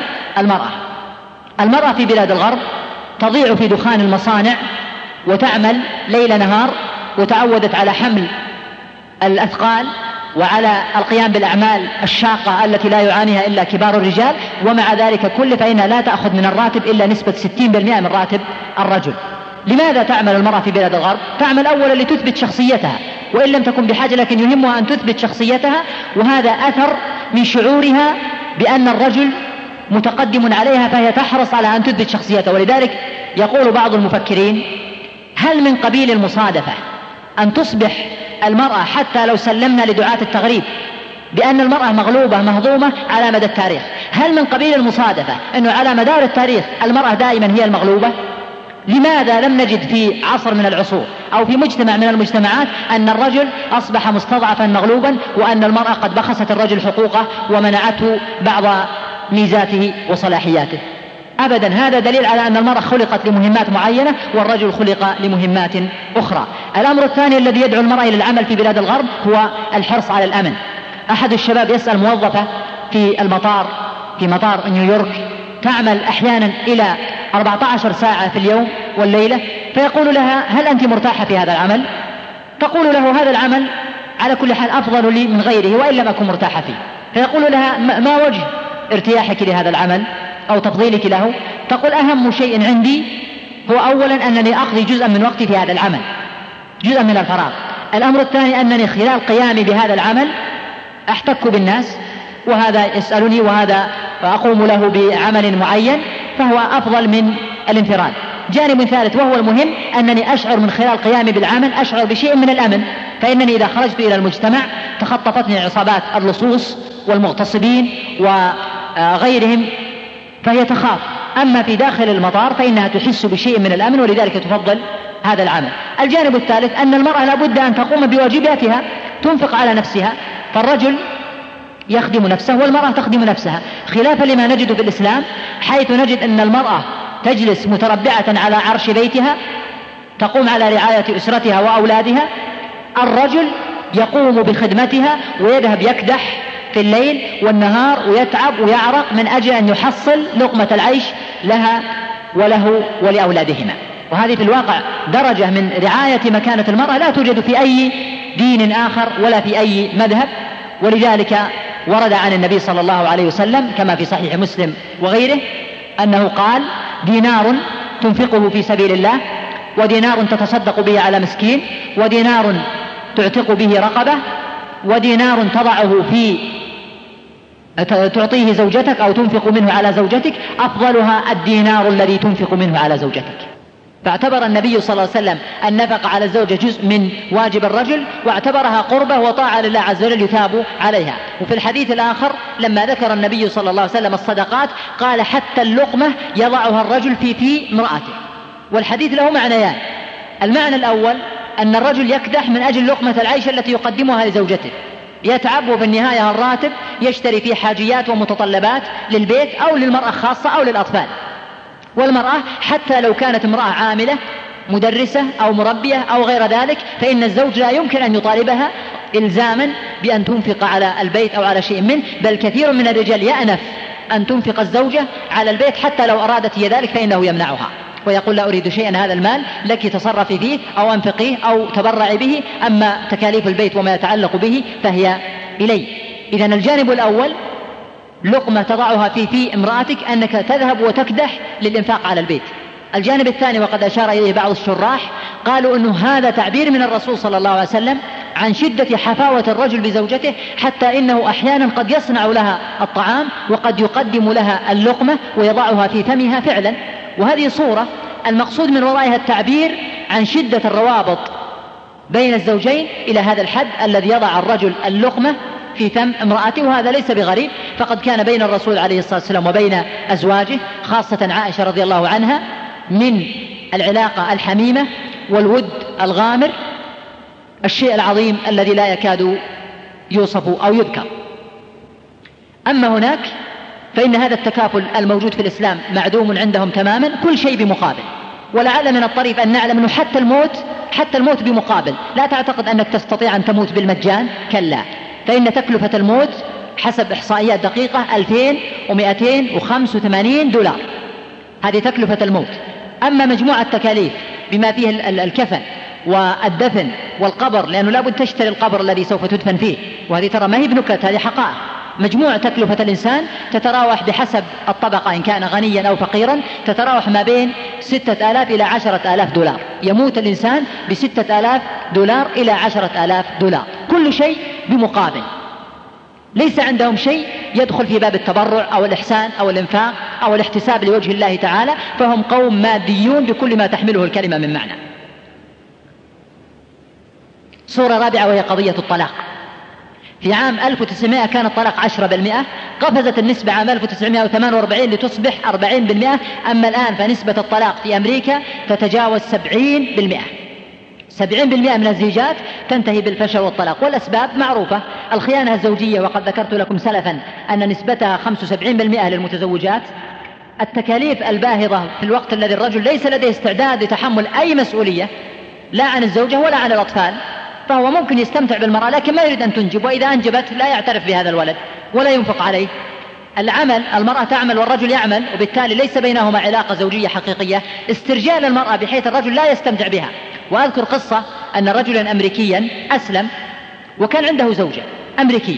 المرأة في بلاد الغرب تضيع في دخان المصانع وتعمل ليل نهار، وتعودت على حمل الأثقال وعلى القيام بالأعمال الشاقة التي لا يعانيها إلا كبار الرجال، ومع ذلك كله فإنها لا تأخذ من الراتب إلا نسبة 60% من راتب الرجل. لماذا تعمل المرأة في بلاد الغرب؟ تعمل أولا لتثبت شخصيتها، وإن لم تكن بحاجة لكن يهمها أن تثبت شخصيتها، وهذا أثر من شعورها بأن الرجل متقدم عليها فهي تحرص على أن تثبت شخصيتها. ولذلك يقول بعض المفكرين: هل من قبيل المصادفة أن تصبح المرأة حتى لو سلمنا لدعاة التغريب بأن المرأة مغلوبة مهضومة على مدى التاريخ، هل من قبيل المصادفة أنه على مدار التاريخ المرأة دائما هي المغلوبة؟ لماذا لم نجد في عصر من العصور أو في مجتمع من المجتمعات أن الرجل أصبح مستضعفا مغلوبا، وأن المرأة قد بخست الرجل حقوقه ومنعته بعض ميزاته وصلاحياته؟ أبدا. هذا دليل على أن المرأة خلقت لمهمات معينة والرجل خلق لمهمات أخرى. الأمر الثاني الذي يدعو المرأة إلى العمل في بلاد الغرب هو الحرص على الأمن. أحد الشباب يسأل موظفة في مطار نيويورك تعمل أحيانا إلى 14 ساعة في اليوم والليلة، فيقول لها: هل أنت مرتاحة في هذا العمل؟ تقول له: هذا العمل على كل حال أفضل لي من غيره وإن لم أكن مرتاحة فيه. فيقول لها: ما وجه ارتياحك لهذا العمل أو تفضيلك له؟ تقول أهم شيء عندي هو أولا أنني أقضي جزءا من وقتي في هذا العمل، جزءا من الفراغ. الأمر الثاني أنني خلال قيامي بهذا العمل أحتك بالناس، وهذا يسألني وهذا أقوم له بعمل معين، فهو أفضل من الانفراد. جانب ثالث وهو المهم أنني أشعر من خلال قيامي بالعمل أشعر بشيء من الأمن، فإنني إذا خرجت إلى المجتمع تخطفتني عصابات اللصوص والمغتصبين وغيرهم فهي تخاف. أما في داخل المطار فإنها تحس بشيء من الأمن، ولذلك تفضل هذا العمل. الجانب الثالث أن المرأة لابد أن تقوم بواجباتها، تنفق على نفسها، فالرجل يخدم نفسه والمرأة تخدم نفسها، خلافا لما نجد في الإسلام، حيث نجد أن المرأة تجلس متربعة على عرش بيتها تقوم على رعاية أسرتها وأولادها، الرجل يقوم بخدمتها ويذهب يكدح في الليل والنهار ويتعب ويعرق من أجل أن يحصل لقمة العيش لها وله ولأولادهما. وهذه في الواقع درجة من رعاية مكانة المرأة لا توجد في أي دين آخر ولا في أي مذهب. ولذلك ورد عن النبي صلى الله عليه وسلم كما في صحيح مسلم وغيره أنه قال: دينار تنفقه في سبيل الله، ودينار تتصدق به على مسكين، ودينار تعتق به رقبة، ودينار تضعه في تعطيه زوجتك أو تنفق منه على زوجتك، أفضلها الدينار الذي تنفق منه على زوجتك. فاعتبر النبي صلى الله عليه وسلم النفقة على الزوجة جزء من واجب الرجل، واعتبرها قربة وطاعة لله عز وجل يثاب عليها. وفي الحديث الآخر لما ذكر النبي صلى الله عليه وسلم الصدقات قال: حتى اللقمة يضعها الرجل في امرأته. والحديث له معنيان: المعنى الأول أن الرجل يكدح من أجل لقمة العيش التي يقدمها لزوجته، يتعب وفي النهاية الراتب يشتري فيه حاجيات ومتطلبات للبيت أو للمرأة خاصة أو للأطفال. والمرأة حتى لو كانت امرأة عاملة مدرسة أو مربية أو غير ذلك، فإن الزوج لا يمكن أن يطالبها إلزاما بأن تنفق على البيت أو على شيء منه، بل كثير من الرجال يأنف أن تنفق الزوجة على البيت حتى لو أرادت هي ذلك فإنه يمنعها ويقول: لا أريد شيئا، هذا المال لك تصرفي فيه أو أنفقيه أو تبرعي به، أما تكاليف البيت وما يتعلق به فهي إلي. إذن الجانب الأول لقمة تضعها في امرأتك أنك تذهب وتكدح للإنفاق على البيت. الجانب الثاني وقد أشار إليه بعض الشراح قالوا أنه هذا تعبير من الرسول صلى الله عليه وسلم عن شدة حفاوة الرجل بزوجته، حتى إنه أحيانا قد يصنع لها الطعام وقد يقدم لها اللقمة ويضعها في فمها فعلا. وهذه صورة المقصود من ورائها التعبير عن شدة الروابط بين الزوجين إلى هذا الحد الذي يضع الرجل اللقمة في فم امرأته. وهذا ليس بغريب، فقد كان بين الرسول عليه الصلاة والسلام وبين أزواجه خاصة عائشة رضي الله عنها من العلاقة الحميمة والود الغامر الشيء العظيم الذي لا يكاد يوصف أو يذكر. أما هناك فإن هذا التكافل الموجود في الإسلام معدوم عندهم تماما، كل شيء بمقابل. ولعل من الطريف أن نعلم أنه حتى الموت بمقابل. لا تعتقد أنك تستطيع أن تموت بالمجان، كلا، فإن تكلفة الموت حسب إحصائيات دقيقة 2285 دولار، هذه تكلفة الموت. أما مجموعة التكاليف بما فيه الكفن والدفن والقبر، لأنه لابد تشتري القبر الذي سوف تدفن فيه، وهذه ترى ما هي بنكت، هذه حقائق. مجموع تكلفة الإنسان تتراوح بحسب الطبقة إن كان غنيا أو فقيرا، تتراوح ما بين 6000 إلى 10,000 دولار. يموت الإنسان ب6,000 دولار إلى 10,000 دولار، كل شيء بمقابل. ليس عندهم شيء يدخل في باب التبرع أو الإحسان أو الإنفاق أو الاحتساب لوجه الله تعالى، فهم قوم ماديون بكل ما تحمله الكلمة من معنى. صورة رابعة وهي قضية الطلاق. في عام 1900 كان الطلاق 10%، قفزت النسبة عام 1948 لتصبح 40%. أما الآن فنسبة الطلاق في أمريكا تتجاوز 70%. 70% من الزيجات تنتهي بالفشل والطلاق، والأسباب معروفة: الخيانة الزوجية، وقد ذكرت لكم سلفا أن نسبتها 75% للمتزوجات، التكاليف الباهظة في الوقت الذي الرجل ليس لديه استعداد لتحمل أي مسؤولية لا عن الزوجة ولا عن الأطفال، فهو ممكن يستمتع بالمرأة لكن ما يريد أن تنجب، وإذا أنجبت لا يعترف بهذا الولد ولا ينفق عليه. العمل، المرأة تعمل والرجل يعمل، وبالتالي ليس بينهما علاقة زوجية حقيقية. استرجال المرأة بحيث الرجل لا يستمتع بها. وأذكر قصة أن رجلا أمريكيا أسلم وكان عنده زوجة أمريكية،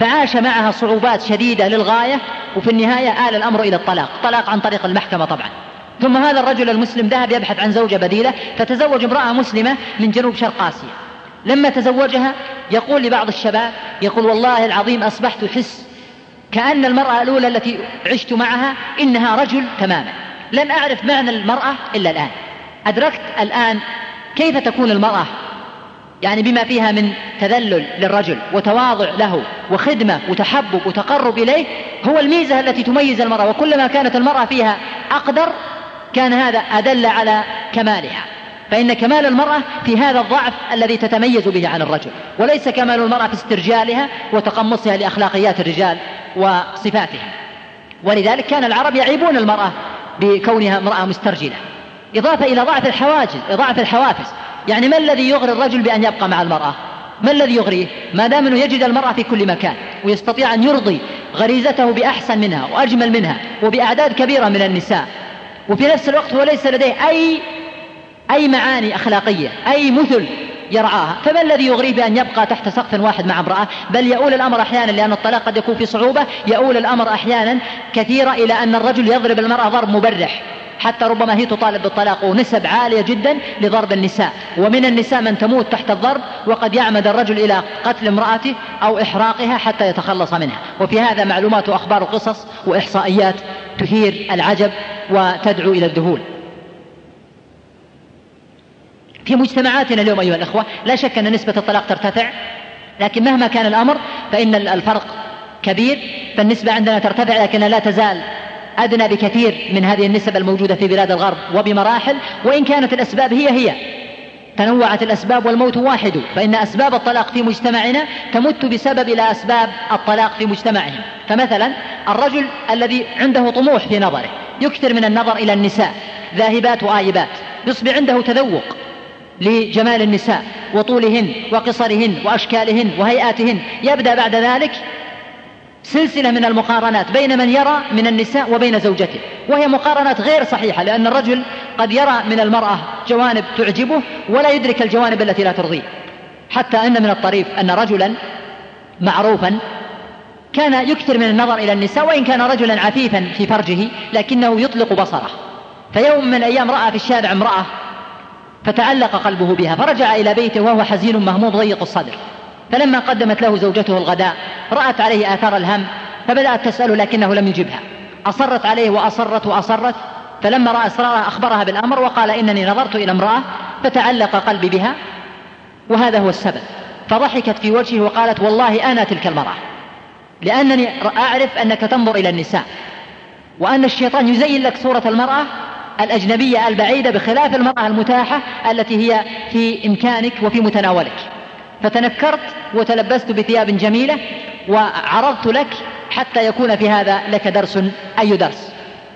فعاش معها صعوبات شديدة للغاية، وفي النهاية آل الأمر إلى الطلاق عن طريق المحكمة طبعا. ثم هذا الرجل المسلم ذهب يبحث عن زوجة بديلة، فتزوج امرأة مسلمة من جنوب شرق آسيا. لما تزوجها يقول لبعض الشباب، يقول والله العظيم أصبحت أحس كأن المرأة الأولى التي عشت معها إنها رجل تماما، لم أعرف معنى المرأة إلا الآن، أدركت الآن كيف تكون المرأة يعني بما فيها من تذلل للرجل وتواضع له وخدمة وتحبب وتقرب إليه، هو الميزة التي تميز المرأة. وكلما كانت المرأة فيها أقدر كان هذا أدل على كمالها، فإن كمال المرأة في هذا الضعف الذي تتميز به عن الرجل، وليس كمال المرأة في استرجالها وتقمصها لأخلاقيات الرجال وصفاتها. ولذلك كان العرب يعيبون المرأة بكونها امرأة مسترجلة، إضافة إلى ضعف الحوافز. يعني ما الذي يغري الرجل بأن يبقى مع المرأة؟ ما الذي يغريه؟ ما دام أنه يجد المرأة في كل مكان ويستطيع أن يرضي غريزته بأحسن منها وأجمل منها وبأعداد كبيرة من النساء، وفي نفس الوقت هو ليس لديه أي معاني أخلاقية، أي مثل يرعاها، فما الذي يغريه بأن يبقى تحت سقف واحد مع امرأة؟ بل يؤول الأمر أحيانا، لأن الطلاق قد يكون في صعوبة، يؤول الأمر أحيانا كثيرة إلى أن الرجل يضرب المرأة ضرب مبرح، حتى ربما هي تطالب بالطلاق، ونسب عالية جدا لضرب النساء، ومن النساء من تموت تحت الضرب، وقد يعمد الرجل إلى قتل امرأته أو إحراقها حتى يتخلص منها. وفي هذا معلومات وأخبار وقصص وإحصائيات تثير العجب وتدعو إلى الذهول. في مجتمعاتنا اليوم أيها الأخوة لا شك أن نسبة الطلاق ترتفع، لكن مهما كان الأمر فإن الفرق كبير، فالنسبة عندنا ترتفع لكنها لا تزال أدنى بكثير من هذه النسب الموجودة في بلاد الغرب وبمراحل، وإن كانت الأسباب هي تنوعت الأسباب والموت واحد، فإن أسباب الطلاق في مجتمعنا تمت بسبب إلى أسباب الطلاق في مجتمعهم. فمثلا الرجل الذي عنده طموح في نظره يكثر من النظر إلى النساء ذاهبات وآيبات، يصبح عنده تذوق لجمال النساء وطولهن وقصرهن وأشكالهن وهيئاتهن، يبدأ بعد ذلك سلسلة من المقارنات بين من يرى من النساء وبين زوجته، وهي مقارنات غير صحيحة، لأن الرجل قد يرى من المرأة جوانب تعجبه ولا يدرك الجوانب التي لا ترضيه. حتى أن من الطريف أن رجلا معروفا كان يكثر من النظر إلى النساء، وإن كان رجلا عفيفا في فرجه لكنه يطلق بصره، فيوم من الأيام رأى في الشارع امرأة فتعلق قلبه بها، فرجع إلى بيته وهو حزين مهموم ضيق الصدر. فلما قدمت له زوجته الغداء رأت عليه آثار الهم، فبدأت تسأله لكنه لم يجبها، أصرت عليه وأصرت، فلما رأى إصرارها أخبرها بالأمر وقال إنني نظرت إلى امرأة فتعلق قلبي بها وهذا هو السبب. فضحكت في وجهه وقالت والله أنا تلك المرأة، لأنني أعرف أنك تنظر إلى النساء، وأن الشيطان يزين لك صورة المرأة الأجنبية البعيدة بخلاف المرأة المتاحة التي هي في إمكانك وفي متناولك. فتنكرت وتلبست بثياب جميلة وعرضت لك حتى يكون في هذا لك درس، أي درس.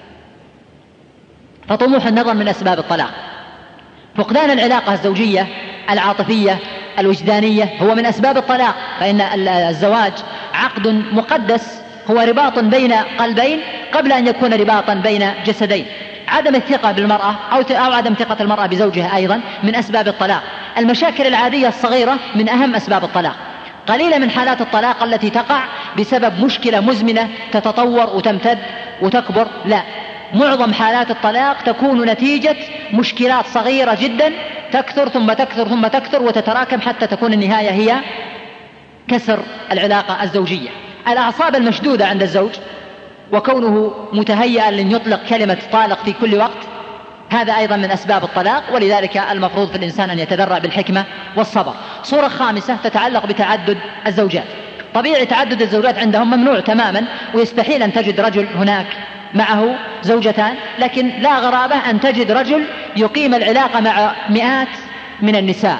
فطموح النظر من أسباب الطلاق. فقدان العلاقة الزوجية العاطفية الوجدانية هو من أسباب الطلاق، فإن الزواج عقد مقدس، هو رباط بين قلبين قبل أن يكون رباطا بين جسدين. عدم الثقة بالمرأة أو عدم ثقة المرأة بزوجها أيضا من أسباب الطلاق. المشاكل العادية الصغيرة من أهم أسباب الطلاق. قليلة من حالات الطلاق التي تقع بسبب مشكلة مزمنة تتطور وتمتد وتكبر، لا، معظم حالات الطلاق تكون نتيجة مشكلات صغيرة جدا تكثر ثم تكثر ثم تكثر وتتراكم حتى تكون النهاية هي كسر العلاقة الزوجية. الأعصاب المشدودة عند الزوج وكونه متهيئا لأن يطلق كلمة طالق في كل وقت، هذا أيضا من أسباب الطلاق، ولذلك المفروض في الإنسان أن يتدرع بالحكمة والصبر. صورة خامسة تتعلق بتعدد الزوجات. طبيعي تعدد الزوجات عندهم ممنوع تماما، ويستحيل أن تجد رجل هناك معه زوجتان، لكن لا غرابة أن تجد رجل يقيم العلاقة مع مئات من النساء.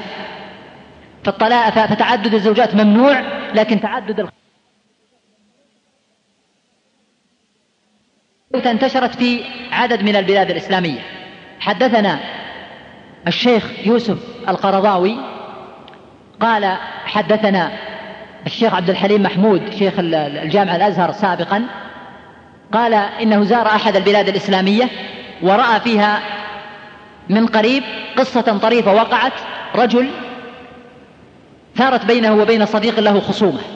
فتعدد الزوجات ممنوع، لكن تعدد انتشرت في عدد من البلاد الإسلامية. حدثنا الشيخ يوسف القرضاوي قال حدثنا الشيخ عبد الحليم محمود شيخ الجامعة الأزهر سابقا، قال إنه زار أحد البلاد الإسلامية ورأى فيها من قريب قصة طريفة وقعت. رجل ثارت بينه وبين صديق له خصومة،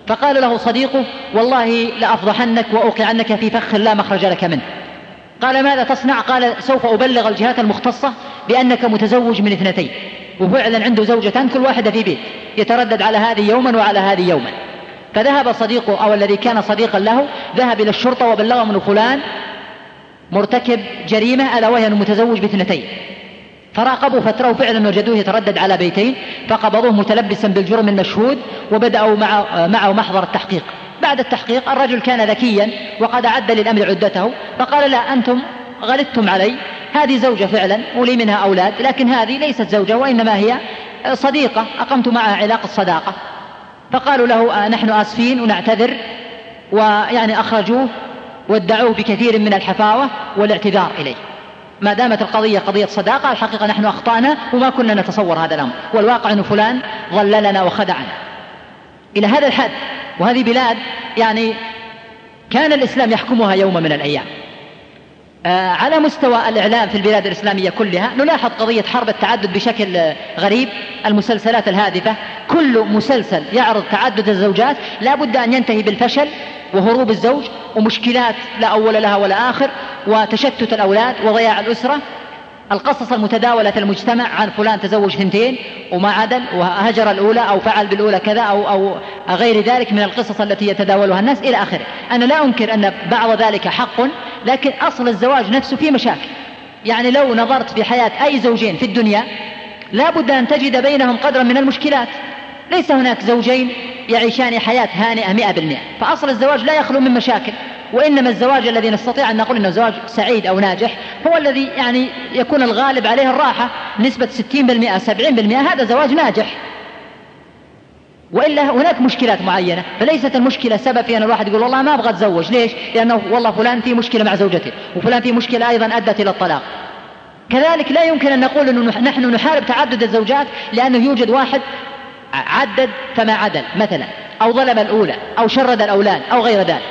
فقال له صديقه: والله لأفضحنك وأوقعنك في فخ لا مخرج لك منه. قال: ماذا تصنع؟ قال: سوف أبلغ الجهات المختصة بأنك متزوج من 2. وفعلا عنده زوجتان كل واحدة في بيت، يتردد على هذه يوما وعلى هذه يوما. فذهب صديقه أو الذي كان صديقا له ذهب إلى الشرطة وبلغ من فلان مرتكب جريمة ألا وهي متزوج ب2. فراقبوا فترة فعلا وجدوه يتردد على بيتين، فقبضوه متلبسا بالجرم المشهود وبدأوا معه محضر التحقيق. بعد التحقيق الرجل كان ذكيا وقد أعد للأمر عدته، فقال: لا، أنتم غلطتم علي، هذه زوجة فعلا ولي منها أولاد، لكن هذه ليست زوجة وإنما هي صديقة أقمت معها علاقة صداقة. فقالوا له: نحن آسفين ونعتذر، ويعني أخرجوه وادعوه بكثير من الحفاوة والاعتذار إليه. ما دامت القضية قضية صداقة، الحقيقة نحن أخطأنا وما كنا نتصور هذا الأمر، والواقع أن فلان ضللنا وخدعنا. إلى هذا الحد. وهذه بلاد يعني كان الإسلام يحكمها يوم من الأيام. على مستوى الإعلام في البلاد الإسلامية كلها نلاحظ قضية حرب التعدد بشكل غريب. المسلسلات الهادفة، كل مسلسل يعرض تعدد الزوجات لا بد أن ينتهي بالفشل وهروب الزوج ومشكلات لا أول لها ولا آخر وتشتت الأولاد وضياع الأسرة. القصص المتداولة في المجتمع عن فلان تزوج 2 وما عدل وهجر الأولى أو فعل بالأولى كذا أو غير ذلك من القصص التي يتداولها الناس إلى آخره. أنا لا أنكر أن بعض ذلك حق، لكن أصل الزواج نفسه فيه مشاكل. يعني لو نظرت في حياة أي زوجين في الدنيا لا بد أن تجد بينهم قدرا من المشكلات. ليس هناك زوجين يعيشان حياة هانئة 100%. فأصل الزواج لا يخلو من مشاكل، وإنما الزواج الذي نستطيع أن نقول إنه زواج سعيد أو ناجح هو الذي يعني يكون الغالب عليه الراحة، نسبة 60% 70%، هذا زواج ناجح. وإلا هناك مشكلات معينة، فليست المشكلة سبب في أن الواحد يقول والله ما أبغى أتزوج. ليش؟ لأنه والله فلان فيه مشكلة مع زوجته، وفلان فيه مشكلة أيضا أدت إلى الطلاق. كذلك لا يمكن أن نقول أنه نحن نحارب تعدد الزوجات لأنه يوجد واحد عدد فما عدل مثلا، أو ظلم الأولى أو شرد الأولاد أو غير ذلك.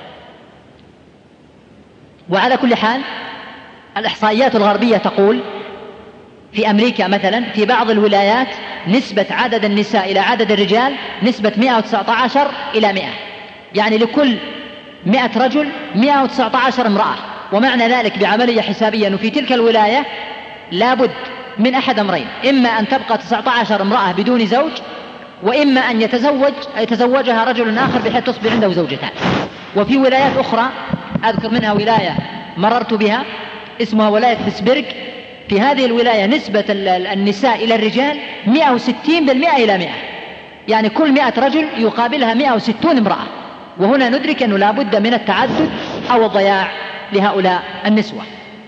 وعلى كل حال الإحصائيات الغربية تقول في أمريكا مثلا في بعض الولايات نسبة عدد النساء إلى عدد الرجال نسبة 119 إلى 100، يعني لكل 100 رجل 119 امرأة. ومعنى ذلك بعملية حسابية أنه في تلك الولاية لابد من أحد أمرين: إما أن تبقى 19 امرأة بدون زوج، وإما أن يتزوجها رجل آخر بحيث تصبح عنده زوجتان. وفي ولايات أخرى أذكر منها ولاية مررت بها اسمها ولاية بيتسبرغ، في هذه الولاية نسبة النساء إلى الرجال 160% إلى 100، يعني كل 100 رجل يقابلها 160 امرأة. وهنا ندرك أنه لا بد من التعدد أو الضياع لهؤلاء النسوة.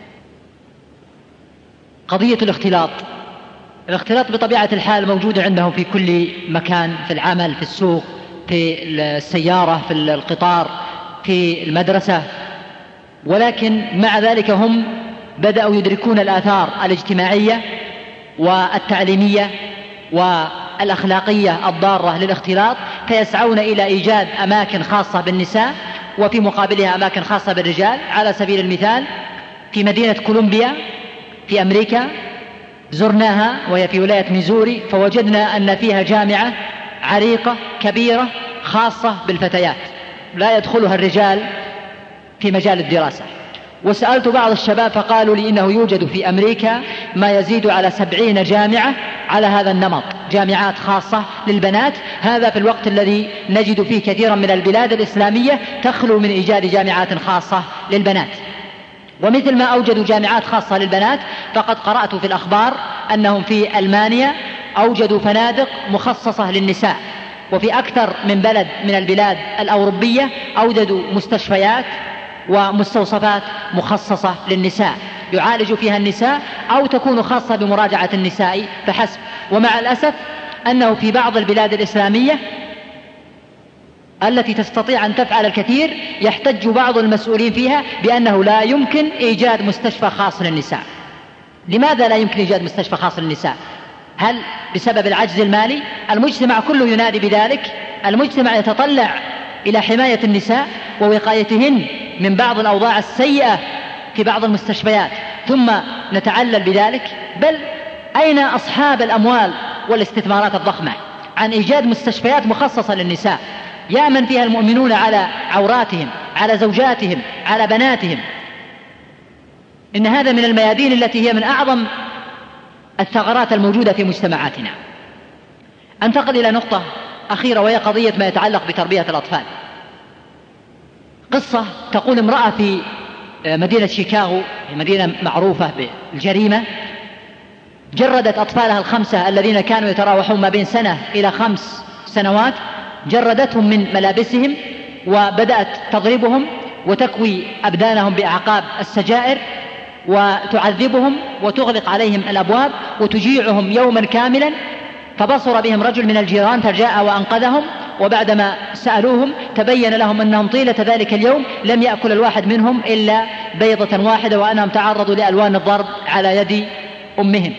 قضية الاختلاط بطبيعة الحال موجود عندهم في كل مكان، في العمل، في السوق، في السيارة، في القطار، في المدرسة. ولكن مع ذلك هم بدأوا يدركون الآثار الاجتماعية والتعليمية والأخلاقية الضارة للاختلاط، فيسعون إلى إيجاد أماكن خاصة بالنساء وفي مقابلها أماكن خاصة بالرجال. على سبيل المثال في مدينة كولومبيا في أمريكا زرناها وهي في ولاية ميزوري، فوجدنا أن فيها جامعة عريقة كبيرة خاصة بالفتيات لا يدخلها الرجال في مجال الدراسة. وسألت بعض الشباب فقالوا لي إنه يوجد في أمريكا ما يزيد على 70 جامعة على هذا النمط، جامعات خاصة للبنات. هذا في الوقت الذي نجد فيه كثيرا من البلاد الإسلامية تخلو من إيجاد جامعات خاصة للبنات. ومثل ما أوجدوا جامعات خاصة للبنات، فقد قرأت في الأخبار أنهم في ألمانيا أوجدوا فنادق مخصصة للنساء، وفي أكثر من بلد من البلاد الأوروبية أوجدوا مستشفيات ومستوصفات مخصصة للنساء يعالج فيها النساء أو تكون خاصة بمراجعة النساء فحسب. ومع الأسف أنه في بعض البلاد الإسلامية التي تستطيع أن تفعل الكثير يحتج بعض المسؤولين فيها بأنه لا يمكن إيجاد مستشفى خاص للنساء. لماذا لا يمكن إيجاد مستشفى خاص للنساء؟ هل بسبب العجز المالي؟ المجتمع كله ينادي بذلك، المجتمع يتطلع إلى حماية النساء ووقايتهن من بعض الأوضاع السيئة في بعض المستشفيات، ثم نتعلل بذلك. بل أين أصحاب الأموال والاستثمارات الضخمة عن إيجاد مستشفيات مخصصة للنساء يأمن فيها المؤمنون على عوراتهم، على زوجاتهم، على بناتهم. إن هذا من الميادين التي هي من أعظم الثغرات الموجودة في مجتمعاتنا. أنتقل إلى نقطة أخيرة، وهي قضية ما يتعلق بتربية الأطفال. قصة تقول امرأة في مدينة شيكاغو، مدينة معروفة بالجريمة، جردت أطفالها الخمسة الذين كانوا يتراوحون ما بين 1 إلى 5 سنوات، جردتهم من ملابسهم وبدأت تضربهم وتكوي أبدانهم بأعقاب السجائر وتعذبهم وتغلق عليهم الأبواب وتجيعهم يوما كاملا. فبصر بهم رجل من الجيران فجاء وأنقذهم، وبعدما سألوهم تبين لهم أنهم طيلة ذلك اليوم لم يأكل الواحد منهم إلا بيضة واحدة، وأنهم تعرضوا لألوان الضرب على يد أمهم.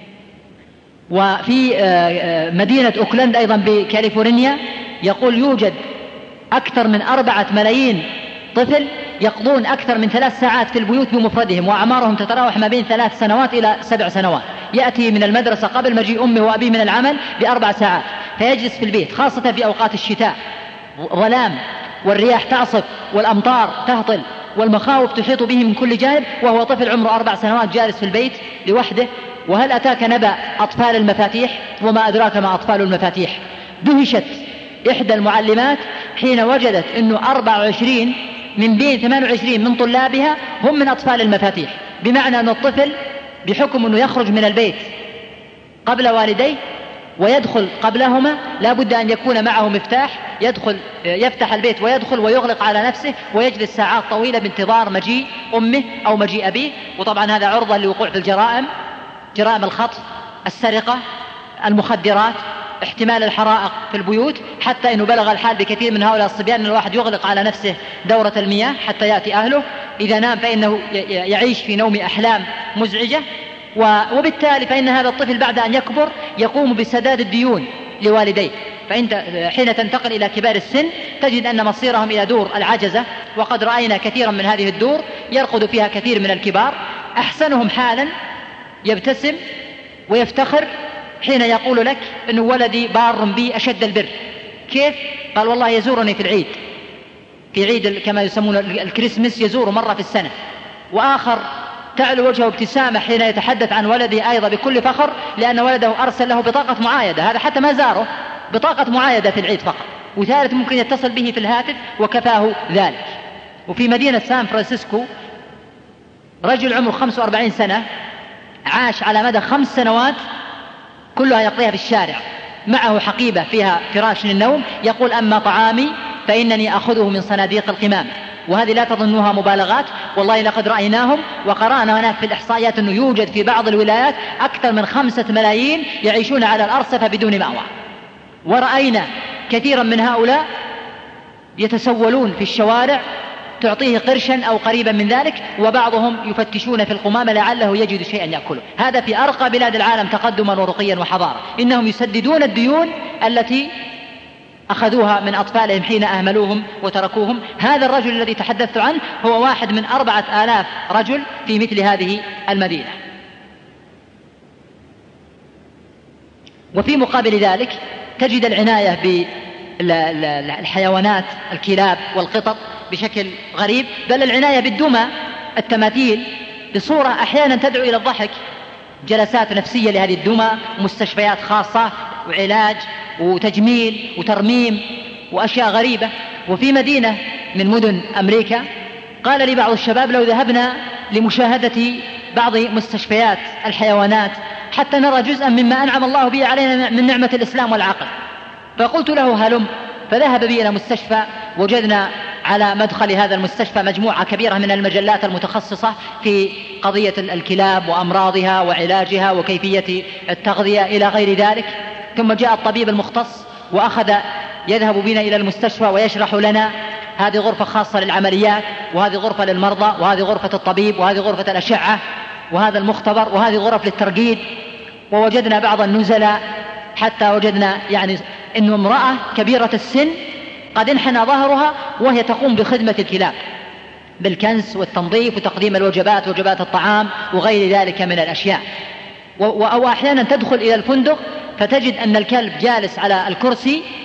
وفي مدينة أوكلاند أيضا بكاليفورنيا يقول يوجد أكثر من 4 ملايين طفل يقضون أكثر من 3 ساعات في البيوت بمفردهم، وأعمارهم تتراوح ما بين 3 سنوات إلى 7 سنوات. يأتي من المدرسة قبل مجيء أمه وأبيه من العمل ب4 ساعات، فيجلس في البيت خاصة في أوقات الشتاء، ظلام والرياح تعصف والأمطار تهطل والمخاوف تحيط به من كل جانب، وهو طفل عمره 4 سنوات جالس في البيت لوحده. وهل أتاك نبأ أطفال المفاتيح؟ وما أدراك ما أطفال المفاتيح. دهشت إحدى المعلمات حين وجدت أنه 24 من بين 28 من طلابها هم من أطفال المفاتيح، بمعنى أن الطفل بحكم أنه يخرج من البيت قبل والديه ويدخل قبلهما لا بد أن يكون معه مفتاح، يفتح البيت ويدخل ويغلق على نفسه ويجلس ساعات طويلة بانتظار مجيء أمه أو مجيء أبيه. وطبعا هذا عرضة لوقوع في الجرائم، جرائم الخطف، السرقة، المخدرات، احتمال الحرائق في البيوت، حتى إنه بلغ الحال بكثير من هؤلاء الصبيان أن الواحد يغلق على نفسه دورة المياه حتى يأتي أهله، إذا نام فإنه يعيش في نوم أحلام مزعجة. وبالتالي فإن هذا الطفل بعد أن يكبر يقوم بسداد الديون لوالديه. فإنت حين تنتقل إلى كبار السن تجد أن مصيرهم إلى دور العجزة، وقد رأينا كثيرا من هذه الدور يرقد فيها كثير من الكبار. أحسنهم حالا يبتسم ويفتخر حين يقول لك أن ولدي بار بي أشد البر. كيف؟ قال والله يزورني في العيد، في عيد كما يسمون الكريسماس يزور مرة في السنة. وآخر تعلو وجهه ابتسامة حين يتحدث عن ولده أيضا بكل فخر، لأن ولده أرسل له بطاقة معايدة، هذا حتى ما زاره، بطاقة معايدة في العيد فقط. وثالث ممكن يتصل به في الهاتف وكفاه ذلك. وفي مدينة سان فرانسيسكو رجل عمره 45 سنة عاش على مدى 5 سنوات كلها يقضيها في الشارع، معه حقيبة فيها فراش للنوم، يقول أما طعامي فإنني أخذه من صناديق القمامة. وهذه لا تظنوها مبالغات، والله لقد رأيناهم وقرأنا هناك في الإحصائيات أنه يوجد في بعض الولايات أكثر من 5 ملايين يعيشون على الأرصفة بدون مأوى. ورأينا كثيرا من هؤلاء يتسولون في الشوارع تعطيه قرشا أو قريبا من ذلك، وبعضهم يفتشون في القمامة لعله يجد شيئا يأكله. هذا في أرقى بلاد العالم تقدما ورقيا وحضارة. إنهم يسددون الديون التي أخذوها من أطفالهم حين أهملوهم وتركوهم. هذا الرجل الذي تحدثت عنه هو واحد من 4000 رجل في مثل هذه المدينة. وفي مقابل ذلك تجد العناية بالحيوانات الكلاب والقطط بشكل غريب، بل العناية بالدمى التماثيل بصورة أحيانا تدعو إلى الضحك. جلسات نفسية لهذه الدمى، مستشفيات خاصة وعلاج وتجميل وترميم وأشياء غريبة. وفي مدينة من مدن أمريكا قال لي بعض الشباب لو ذهبنا لمشاهدة بعض مستشفيات الحيوانات حتى نرى جزءا مما أنعم الله به علينا من نعمة الإسلام والعقل. فقلت له هلم، فذهب بي إلى مستشفى. وجدنا على مدخل هذا المستشفى مجموعة كبيرة من المجلات المتخصصة في قضية الكلاب وأمراضها وعلاجها وكيفية التغذية إلى غير ذلك. ثم جاء الطبيب المختص وأخذ يذهب بنا إلى المستشفى ويشرح لنا هذه غرفة خاصة للعمليات، وهذه غرفة للمرضى، وهذه غرفة الطبيب، وهذه غرفة الأشعة، وهذا المختبر، وهذه غرف للترقيد. ووجدنا بعض النزلاء حتى وجدنا يعني أنه امرأة كبيرة السن قد انحنى ظهرها وهي تقوم بخدمة الكلاب بالكنس والتنظيف وتقديم الوجبات، وجبات الطعام وغير ذلك من الأشياء. أو أحيانا تدخل إلى الفندق فتجد أن الكلب جالس على الكرسي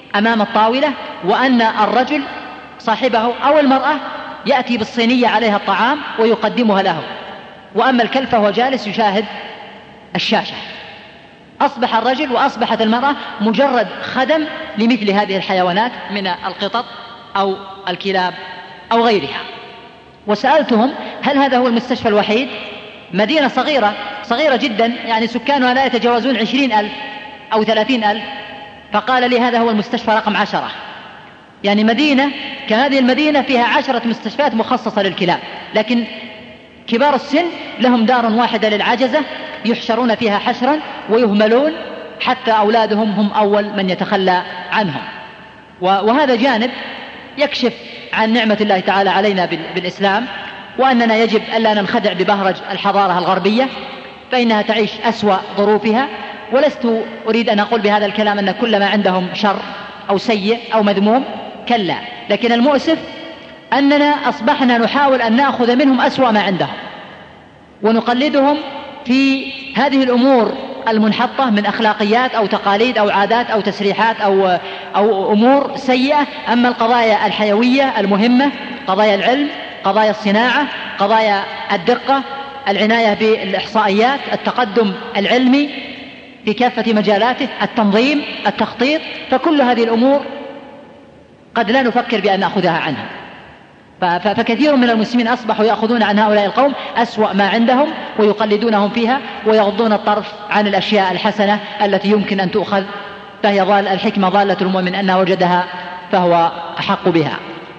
أمام الطاولة، وأن الرجل صاحبه أو المرأة يأتي بالصينية عليها الطعام ويقدمها له، وأما الكلب فهو جالس يشاهد الشاشة. أصبح الرجل وأصبحت المرأة مجرد خدم لمثل هذه الحيوانات من القطط أو الكلاب أو غيرها. وسألتهم هل هذا هو المستشفى الوحيد؟ مدينة صغيرة جدا، يعني سكانها لا يتجاوزون 20,000 أو 30,000، فقال لي هذا هو المستشفى رقم 10. يعني مدينة كهذه المدينة فيها 10 مستشفيات مخصصة للكلاب، لكن كبار السن لهم دار واحدة للعجزة يحشرون فيها حشرا ويهملون حتى أولادهم هم أول من يتخلى عنهم. وهذا جانب يكشف عن نعمة الله تعالى علينا بالإسلام، وأننا يجب ألا ننخدع ببهرج الحضارة الغربية، فإنها تعيش أسوأ ظروفها. ولست أريد أن أقول بهذا الكلام أن كل ما عندهم شر أو سيء أو مذموم، كلا، لكن المؤسف أننا أصبحنا نحاول أن نأخذ منهم أسوأ ما عندهم ونقلدهم في هذه الأمور المنحطة من أخلاقيات أو تقاليد أو عادات أو تسريحات أو أمور سيئة. أما القضايا الحيوية المهمة، قضايا العلم، قضايا الصناعة، قضايا الدقة، العناية بالإحصائيات، التقدم العلمي في كافة مجالاته، التنظيم، التخطيط، فكل هذه الأمور قد لا نفكر بأن نأخذها عنها. فكثير من المسلمين أصبحوا يأخذون عن هؤلاء القوم أسوأ ما عندهم ويقلدونهم فيها، ويغضون الطرف عن الأشياء الحسنة التي يمكن أن تؤخذ، فهي الحكمة ضالة المؤمن أنه وجدها فهو أحق بها.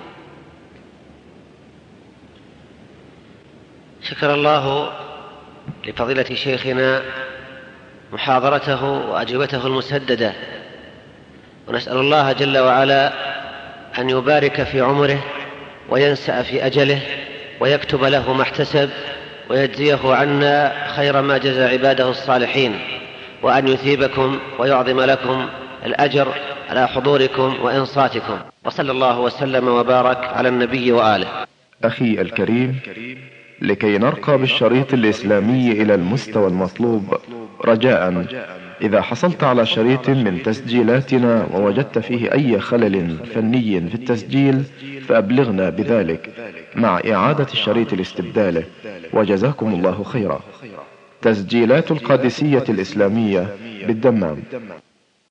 شكر الله لفضيلة شيخنا محاضرته وأجوبته المسددة، ونسأل الله جل وعلا أن يبارك في عمره وينسأ في أجله ويكتب له ما احتسب ويجزيه عنا خير ما جزى عباده الصالحين، وأن يثيبكم ويعظم لكم الأجر على حضوركم وإنصاتكم، وصلى الله وسلم وبارك على النبي وآله. أخي الكريم، لكي نرقى بالشريط الإسلامي إلى المستوى المطلوب، رجاء إذا حصلت على شريط من تسجيلاتنا ووجدت فيه أي خلل فني في التسجيل فأبلغنا بذلك مع إعادة الشريط لاستبداله، وجزاكم الله خيرا. تسجيلات القادسية الإسلامية بالدمام.